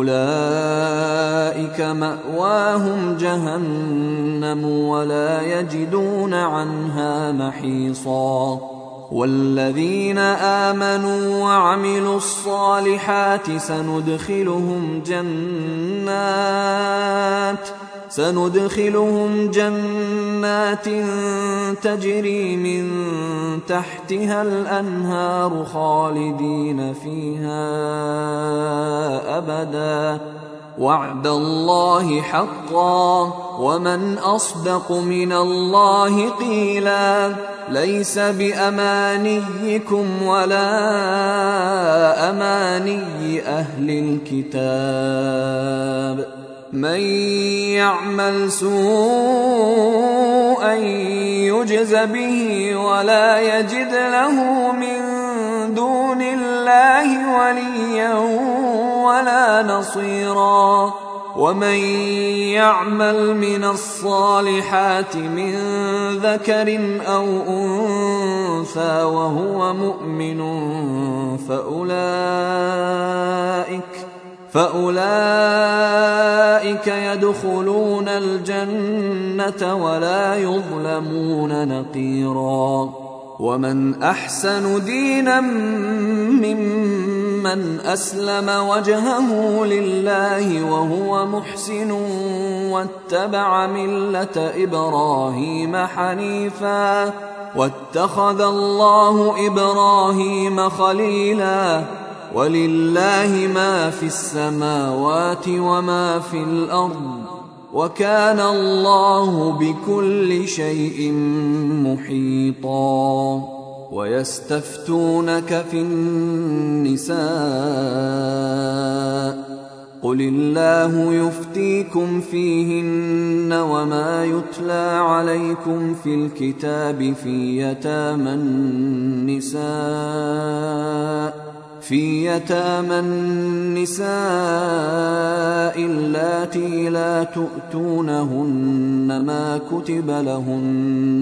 [SPEAKER 1] أولئك مأواهم جهنم ولا يجدون عنها محيصا. والذين آمنوا وعملوا الصالحات سندخلهم جنات سندخلهم جنات تجري من تحتها الأنهار خالدين فيها أبدا وعد الله حقا ومن أصدق من الله قيلا. ليس بأمانيكم ولا أماني أهل الكتاب من يعمل سوءا يجز به ولا يجد له من دون الله وليا ولا نصيرا. ومن يعمل من الصالحات من ذكر أو أنثى وهو مؤمن فأولئك فأولئك يدخلون الجنة ولا يظلمون نقيرا. ومن أحسن دينا ممن ممن أسلم وجهه لله وهو محسن واتبع ملة إبراهيم حنيفا واتخذ الله إبراهيم خليلا ولله ما في السماوات وما في الأرض وكان الله بكل شيء محيطا. ويستفتونك في النساء قل الله يفتيكم فيهن وما يتلى عليكم في الكتاب في يتامى النساء في يتامى النساء اللاتي لا تؤتونهن ما كتب لهن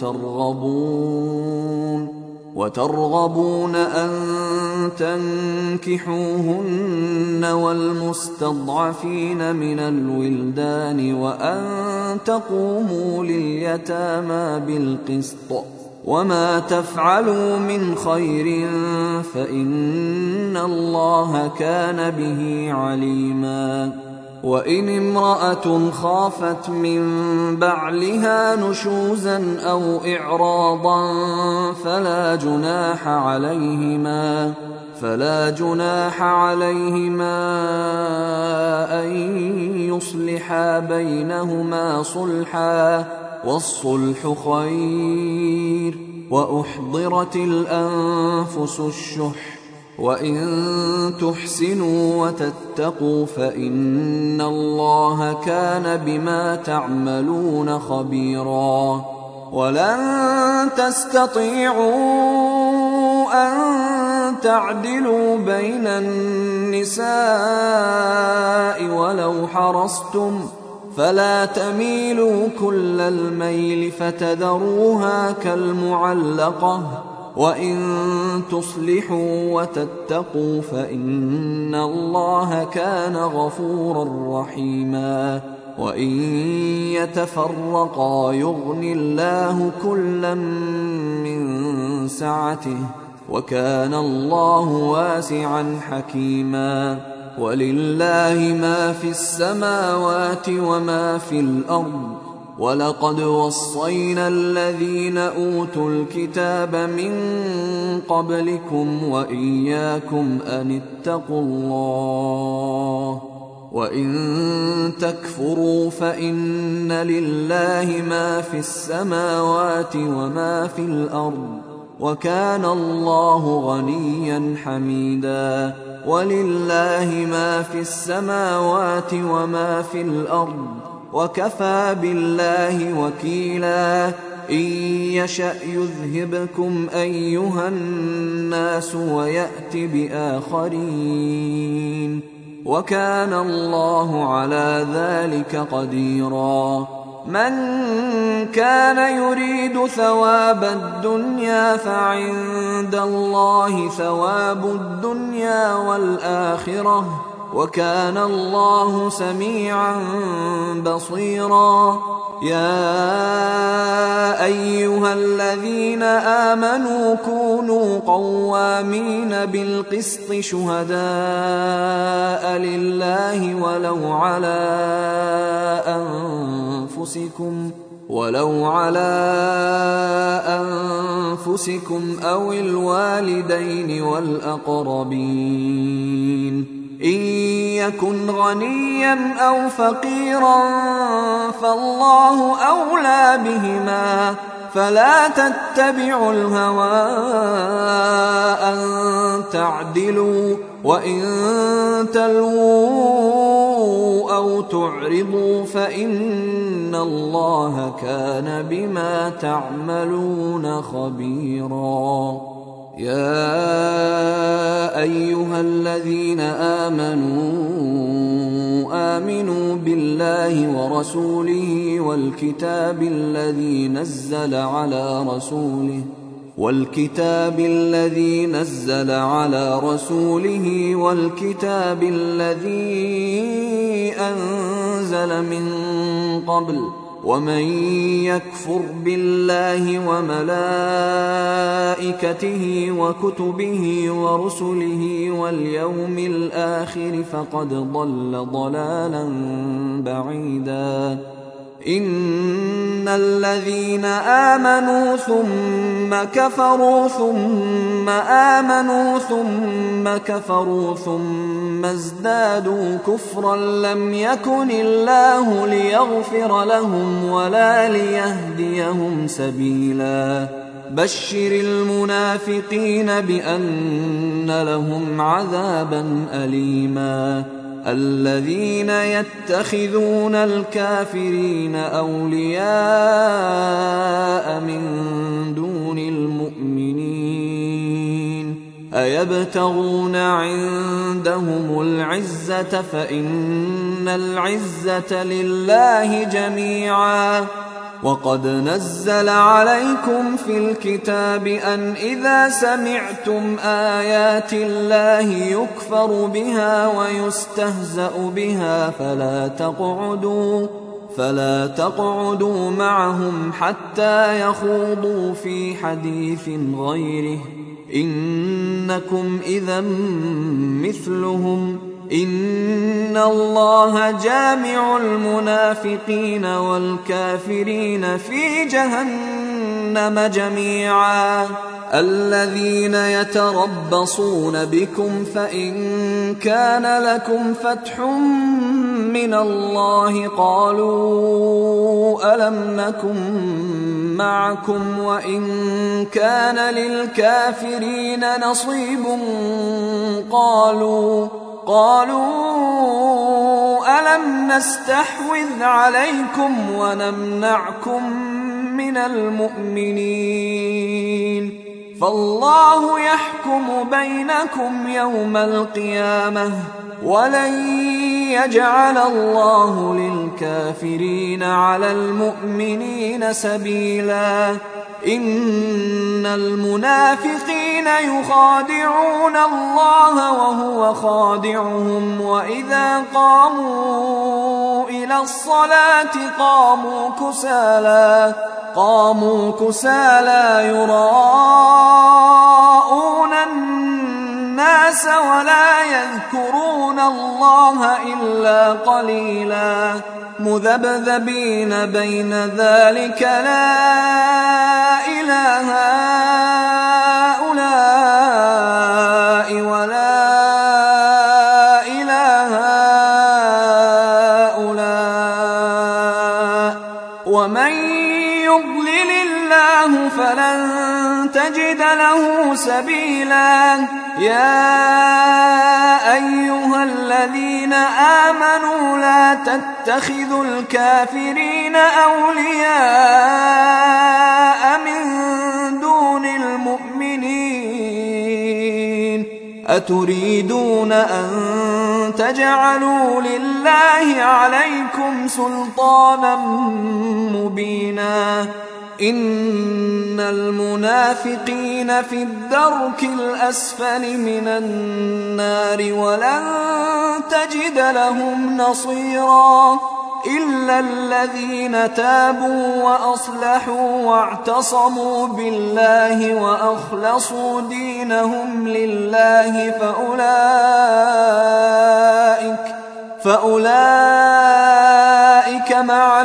[SPEAKER 1] وترغبون وترغبون أن تنكحوهن والمستضعفين من الولدان وأن تقوموا لليتامى بالقسط وما تفعلوا من خير فإن الله كان به عليما. وإن امرأة خافت من بعلها نشوزا أو إعراضا فلا جناح عليهما فلا جناح عليهما أن يصلحا بينهما صلحا والصلح خير وأحضرت الأنفس الشح وإن تحسنوا وتتقوا فإن الله كان بما تعملون خبيرا. ولن تستطيعوا أن تعدلوا بين النساء ولو حرصتم فلا تميلوا كل الميل فتذروها كالمعلقة وإن تصلحوا وتتقوا فإن الله كان غفورا رحيما. وإن يتفرقا يغن الله كلا من سعته وكان الله واسعا حكيما. ولله ما في السماوات وما في الأرض ولقد وصينا الذين أوتوا الكتاب من قبلكم وإياكم أن اتقوا الله وإن تكفروا فإن لله ما في السماوات وما في الأرض وكان الله غنيا حميدا. ولله ما في السماوات وما في الأرض وكفى بالله وكيلا. إن يشأ يذهبكم أيها الناس ويأت بآخرين وكان الله على ذلك قديرا. من كان يريد ثواب الدنيا فعند الله ثواب الدنيا والآخرة وكان الله سميعا بصيرا. يا أيها الذين آمنوا كونوا قوامين بالقسط شهداء لله ولو على أنفسكم ولو على أنفسكم أو الوالدين والأقربين إن يكن غنيا أو فقيرا فالله أولى بهما فلا تتبعوا الهوى أن تعدلوا وإن تلووا أو تعرضوا فإن الله كان بما تعملون خبيرا. يا أيها الذين آمنوا آمنوا بالله ورسوله والكتاب الذي نزل على رسوله والكتاب الذي نزل على رسوله والكتاب الذي أنزل من قبل ومن يكفر بالله وملائكته وكتبه ورسله واليوم الآخر فقد ضل ضلالا بعيدا. إن الذين آمنوا ثم كفروا ثم آمنوا ثم كفروا ثم ازدادوا كفرا لم يكن الله ليغفر لهم ولا ليهديهم سبيلا. بشر المنافقين بأن لهم عذابا أليما. الذين يتخذون الكافرين أولياء من دون المؤمنين أيبتغون عندهم العزة فإن العزة لله جميعا. وقد نزل عليكم في الكتاب أن إذا سمعتم آيات الله يكفر بها ويستهزأ بها فلا تقعدوا فلا تقعدوا معهم حتى يخوضوا في حديث غيره إنكم إذا مثلهم. إن الله جامع المنافقين والكافرين في جهنم جميعا. الذين يتربصون بكم فإن كان لكم فتح من الله قالوا ألم نكن معكم وإن كان للكافرين نصيب قالوا قالوا ألم نستحوذ عليكم ونمنعكم من المؤمنين فالله يحكم بينكم يوم القيامة ولن يجعل الله للكافرين على المؤمنين سبيلا. إن المنافقين يخادعون الله وهو خادعهم وإذا قاموا إلى الصلاة قاموا كسالى قاموا كسالى يراءون الناس ولا يذكرون الله إلا قليلا. مذبذبين بين ذلك لا إله هؤلاء ولا إله هؤلاء ومن يضلل الله فلن تجد له سبيلا. يا أيها الذين آمنوا لا تتخذوا الكافرين أولياء من دون المؤمنين أتريدون أن تجعلوا لله عليكم سلطانا مبينا. إن المنافقين في الدرك الأسفل من النار ولن تجد لهم نصيرا إلا الذين تابوا وأصلحوا واعتصموا بالله وأخلصوا دينهم لله فأولئك فأولئك مع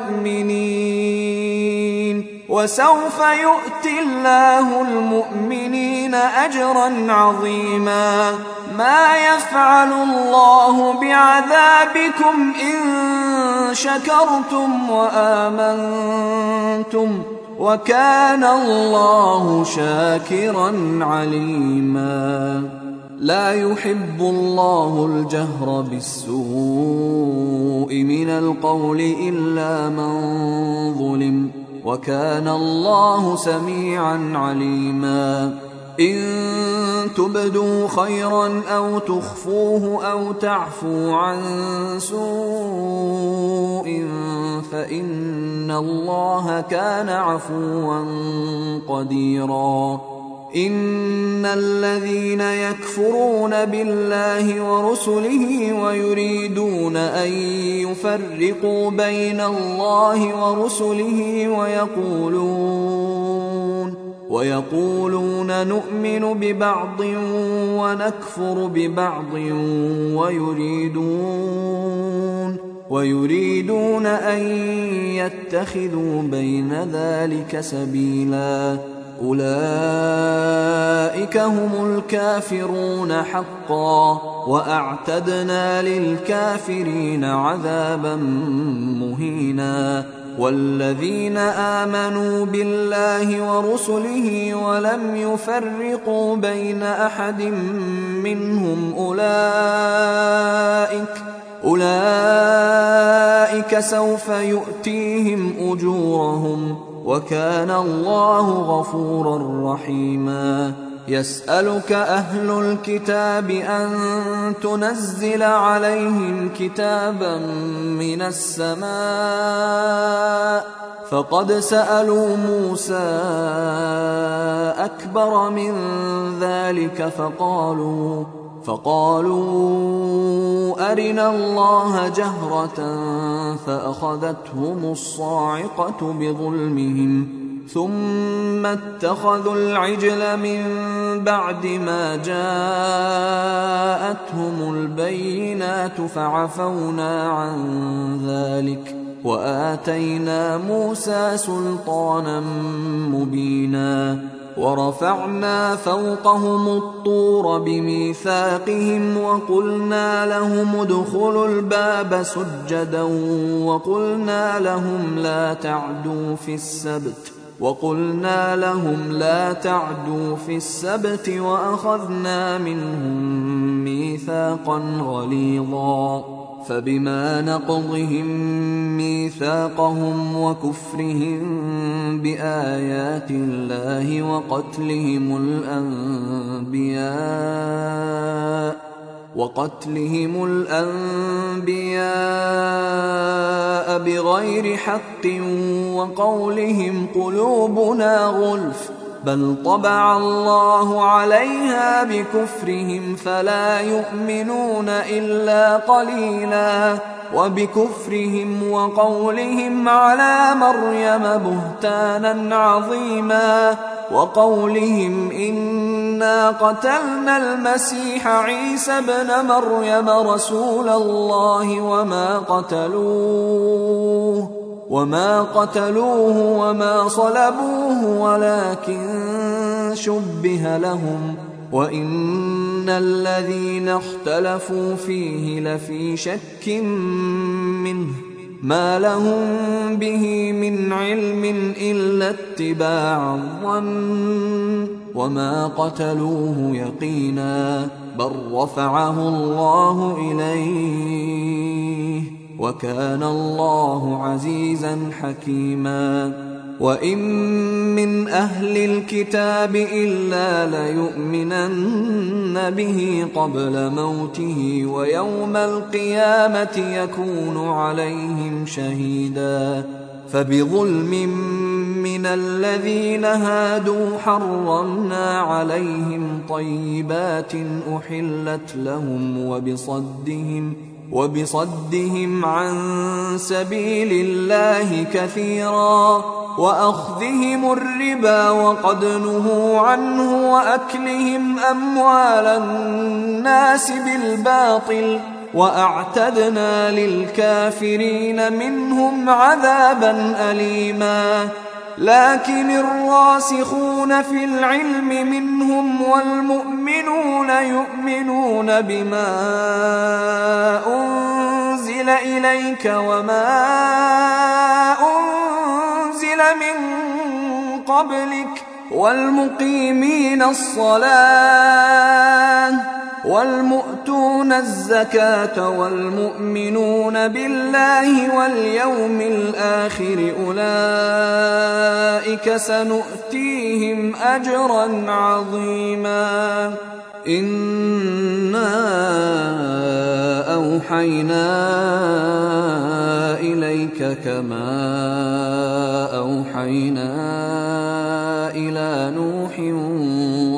[SPEAKER 1] المؤمنين وسوف يؤتي الله المؤمنين أجرا عظيما. ما يفعل الله بعذابكم إن شكرتم وآمنتم وكان الله شاكرا عليما. لا يحب الله الجهر بالسوء من القول إلا من ظلم وكان الله سميعا عليما. إن تبدوا خيرا أو تخفوه أو تعفوا عن سوء فإن الله كان عفوا قديرا. إن الذين يكفرون بالله ورسله ويريدون أن يفرقوا بين الله ورسله ويقولون ويقولون نؤمن ببعض ونكفر ببعض ويريدون ويريدون أن يتخذوا بين ذلك سبيلا أولئك هم الكافرون حقا وأعتدنا للكافرين عذابا مهينا والذين آمنوا بالله ورسله ولم يفرقوا بين أحد منهم أولئك أولئك سوف يؤتيهم أجورهم وكان الله غفورا رحيما يسألك أهل الكتاب أن تنزل عليهم كتابا من السماء فقد سألوا موسى أكبر من ذلك فقالوا فقالوا أرنا الله جهرة فأخذتهم الصاعقة بظلمهم ثم اتخذوا العجل من بعد ما جاءتهم البينات فعفونا عن ذلك وآتينا موسى سلطانا مبينا ورفعنا فوقهم الطور بميثاقهم وقلنا لهم ادخلوا الباب سجدا وقلنا لهم لا تعدوا في السبت وقلنا لهم لا تعدوا في السبت وأخذنا منهم ميثاقا غليظا فبما نقضهم ميثاقهم وكفرهم بآيات الله وقتلهم الأنبياء وقتلهم الأنبياء بغير حق وقولهم قلوبنا غلف بل طبع الله عليها بكفرهم فلا يؤمنون إلا قليلا وبكفرهم وقولهم على مريم بهتانا عظيما وقولهم إنا قتلنا المسيح عيسى ابن مريم رسول الله وما قتلوه وما قتلوه وما صلبوه ولكن شبه لهم وإن الذين اختلفوا فيه لفي شك منه ما لهم به من علم إلا اتباع الظن وما قتلوه يقينا بل رفعه الله إليه وكان الله عزيزا حكيما وإن من أهل الكتاب إلا ليؤمنن به قبل موته ويوم القيامة يكون عليهم شهيدا فبظلم من الذين هادوا حرمنا عليهم طيبات أحلت لهم وبصدهم وبصدهم عن سبيل الله كثيرا وأخذهم الربا وقد نهوا عنه وأكلهم أموال الناس بالباطل وأعتدنا للكافرين منهم عذابا أليما لكن الراسخون في العلم منهم والمؤمنون يؤمنون بما أنزل إليك وما أنزل من قبلك والمقيمين الصلاة والمؤتون الزكاة والمؤمنون بالله واليوم الآخر أولئك سنؤتيهم أجرا عظيما إنا أوحينا إليك كما أوحينا إلى نوح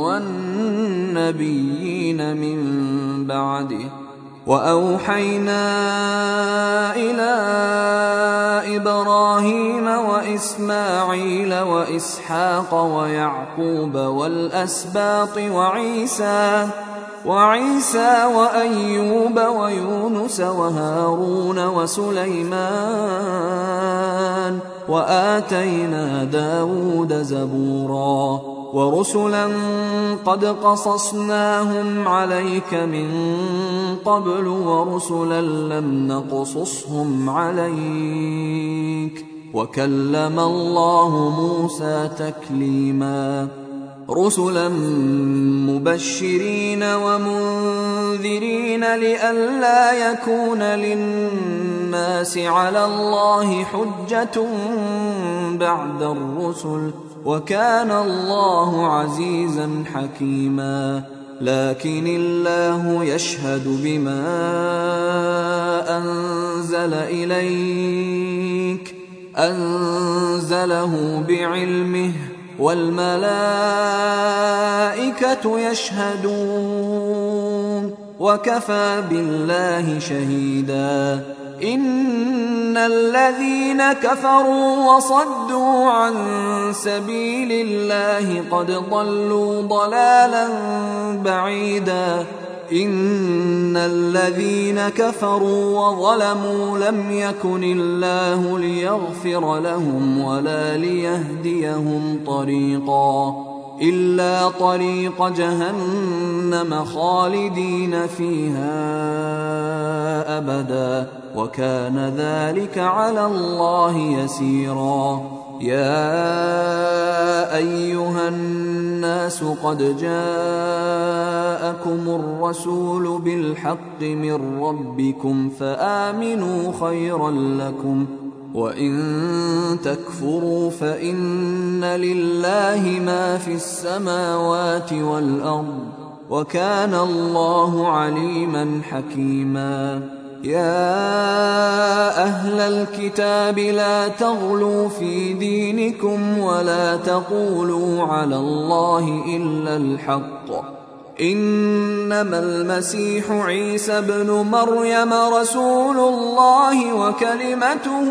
[SPEAKER 1] النبيين من بعده. وأوحينا إلى إبراهيم وإسماعيل وإسحاق ويعقوب والأسباط وعيسى وعيسى وأيوب ويونس وهارون وسليمان وآتينا داود زبورا ورسلا قد قصصناهم عليك من قبل ورسلا لم نقصصهم عليك وكلم الله موسى تكليما رسلا مبشرين ومنذرين لئلا يكون للناس على الله حجة بعد الرسل وكان الله عزيزا حكيما. لكن الله يشهد بما أنزل إليك أنزله بعلمه والملائكة يشهدون وكفى بالله شهيدا. إن الذين كفروا وصدوا عن سبيل الله قد ضلوا ضلالا بعيدا. إن الذين كفروا وظلموا لم يكن الله ليغفر لهم ولا ليهديهم طريقا إلا طريق جهنم خالدين فيها أبدا وكان ذلك على الله يسيرا. يا أيها الناس قد جاءكم الرسول بالحق من ربكم فآمنوا خيرا لكم وإن تكفروا فإن لله ما في السماوات والأرض وكان الله عليما حكيما. يا أهل الكتاب لا تغلوا في دينكم ولا تقولوا على الله إلا الحق إنما المسيح عيسى ابن مريم رسول الله وكلمته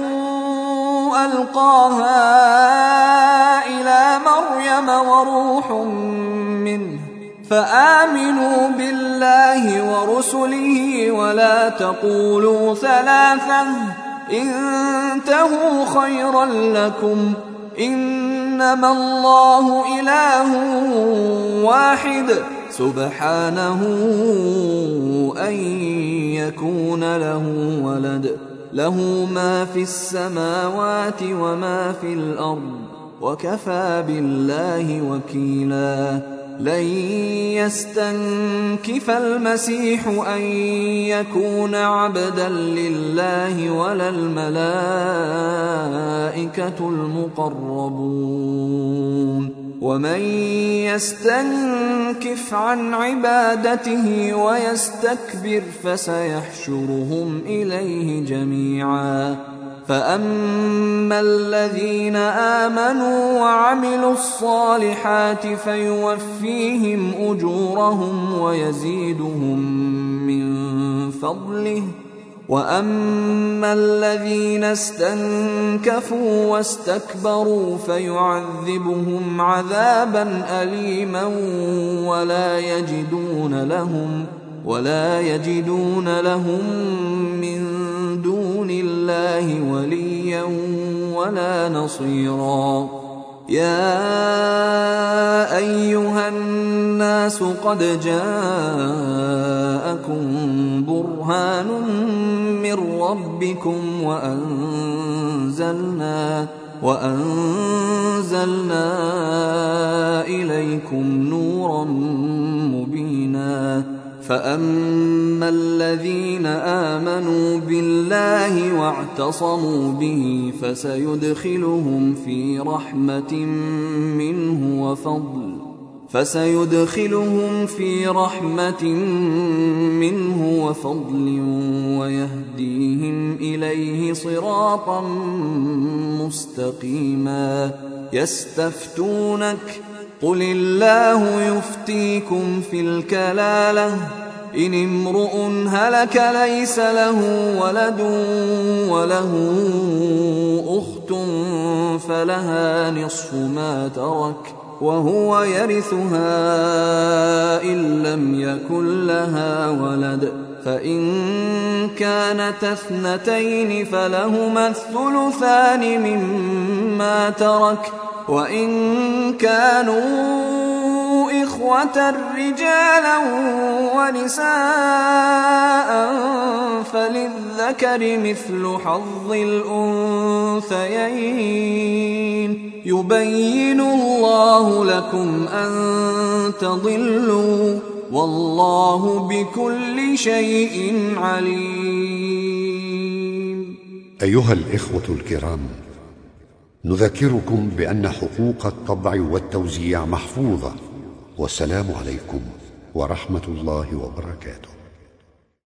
[SPEAKER 1] ألقاها إلى مريم وروح منه فآمنوا بالله ورسله ولا تقولوا ثلاثة انتهوا خيرا لكم إنما الله إله واحد سبحانه أن يكون له ولد له ما في السماوات وما في الأرض وكفى بالله وكيلا. لن يستنكف المسيح أن يكون عبدا لله ولا الملائكة المقربون ومن يستنكف عن عبادته ويستكبر فسيحشرهم إليه جميعا. فأما الذين آمنوا وعملوا الصالحات فيوفيهم أجورهم ويزيدهم من فضله وأما الذين استنكفوا واستكبروا فيعذبهم عذابا أليما ولا يجدون لهم ولا يجدون لهم من دون الله وليا ولا نصيرا. يا أيها الناس قد جاءكم برهان من ربكم وأنزلنا وأنزلنا إليكم نورا مبينا. فأما الذين آمنوا بالله واعتصموا به فسيدخلهم في رحمة منه وفضل فسيدخلهم في رحمة منه وفضل ويهديهم إليه صراطا مستقيما. يستفتونك قل الله يفتيكم في الكلالة إن امرؤ هلك ليس له ولد وله أخت فلها نصف ما ترك وهو يرثها إن لم يكن لها ولد فإن كانت اثنتين فلهما الثلثان مما ترك وإن كانوا إخوة رجالا ونساء فللذكر مثل حظ الأنثيين يبين الله لكم أن تضلوا والله بكل شيء عليم.
[SPEAKER 2] أيها الإخوة الكرام، نذكركم بأن حقوق الطبع والتوزيع محفوظة، والسلام عليكم ورحمة الله وبركاته.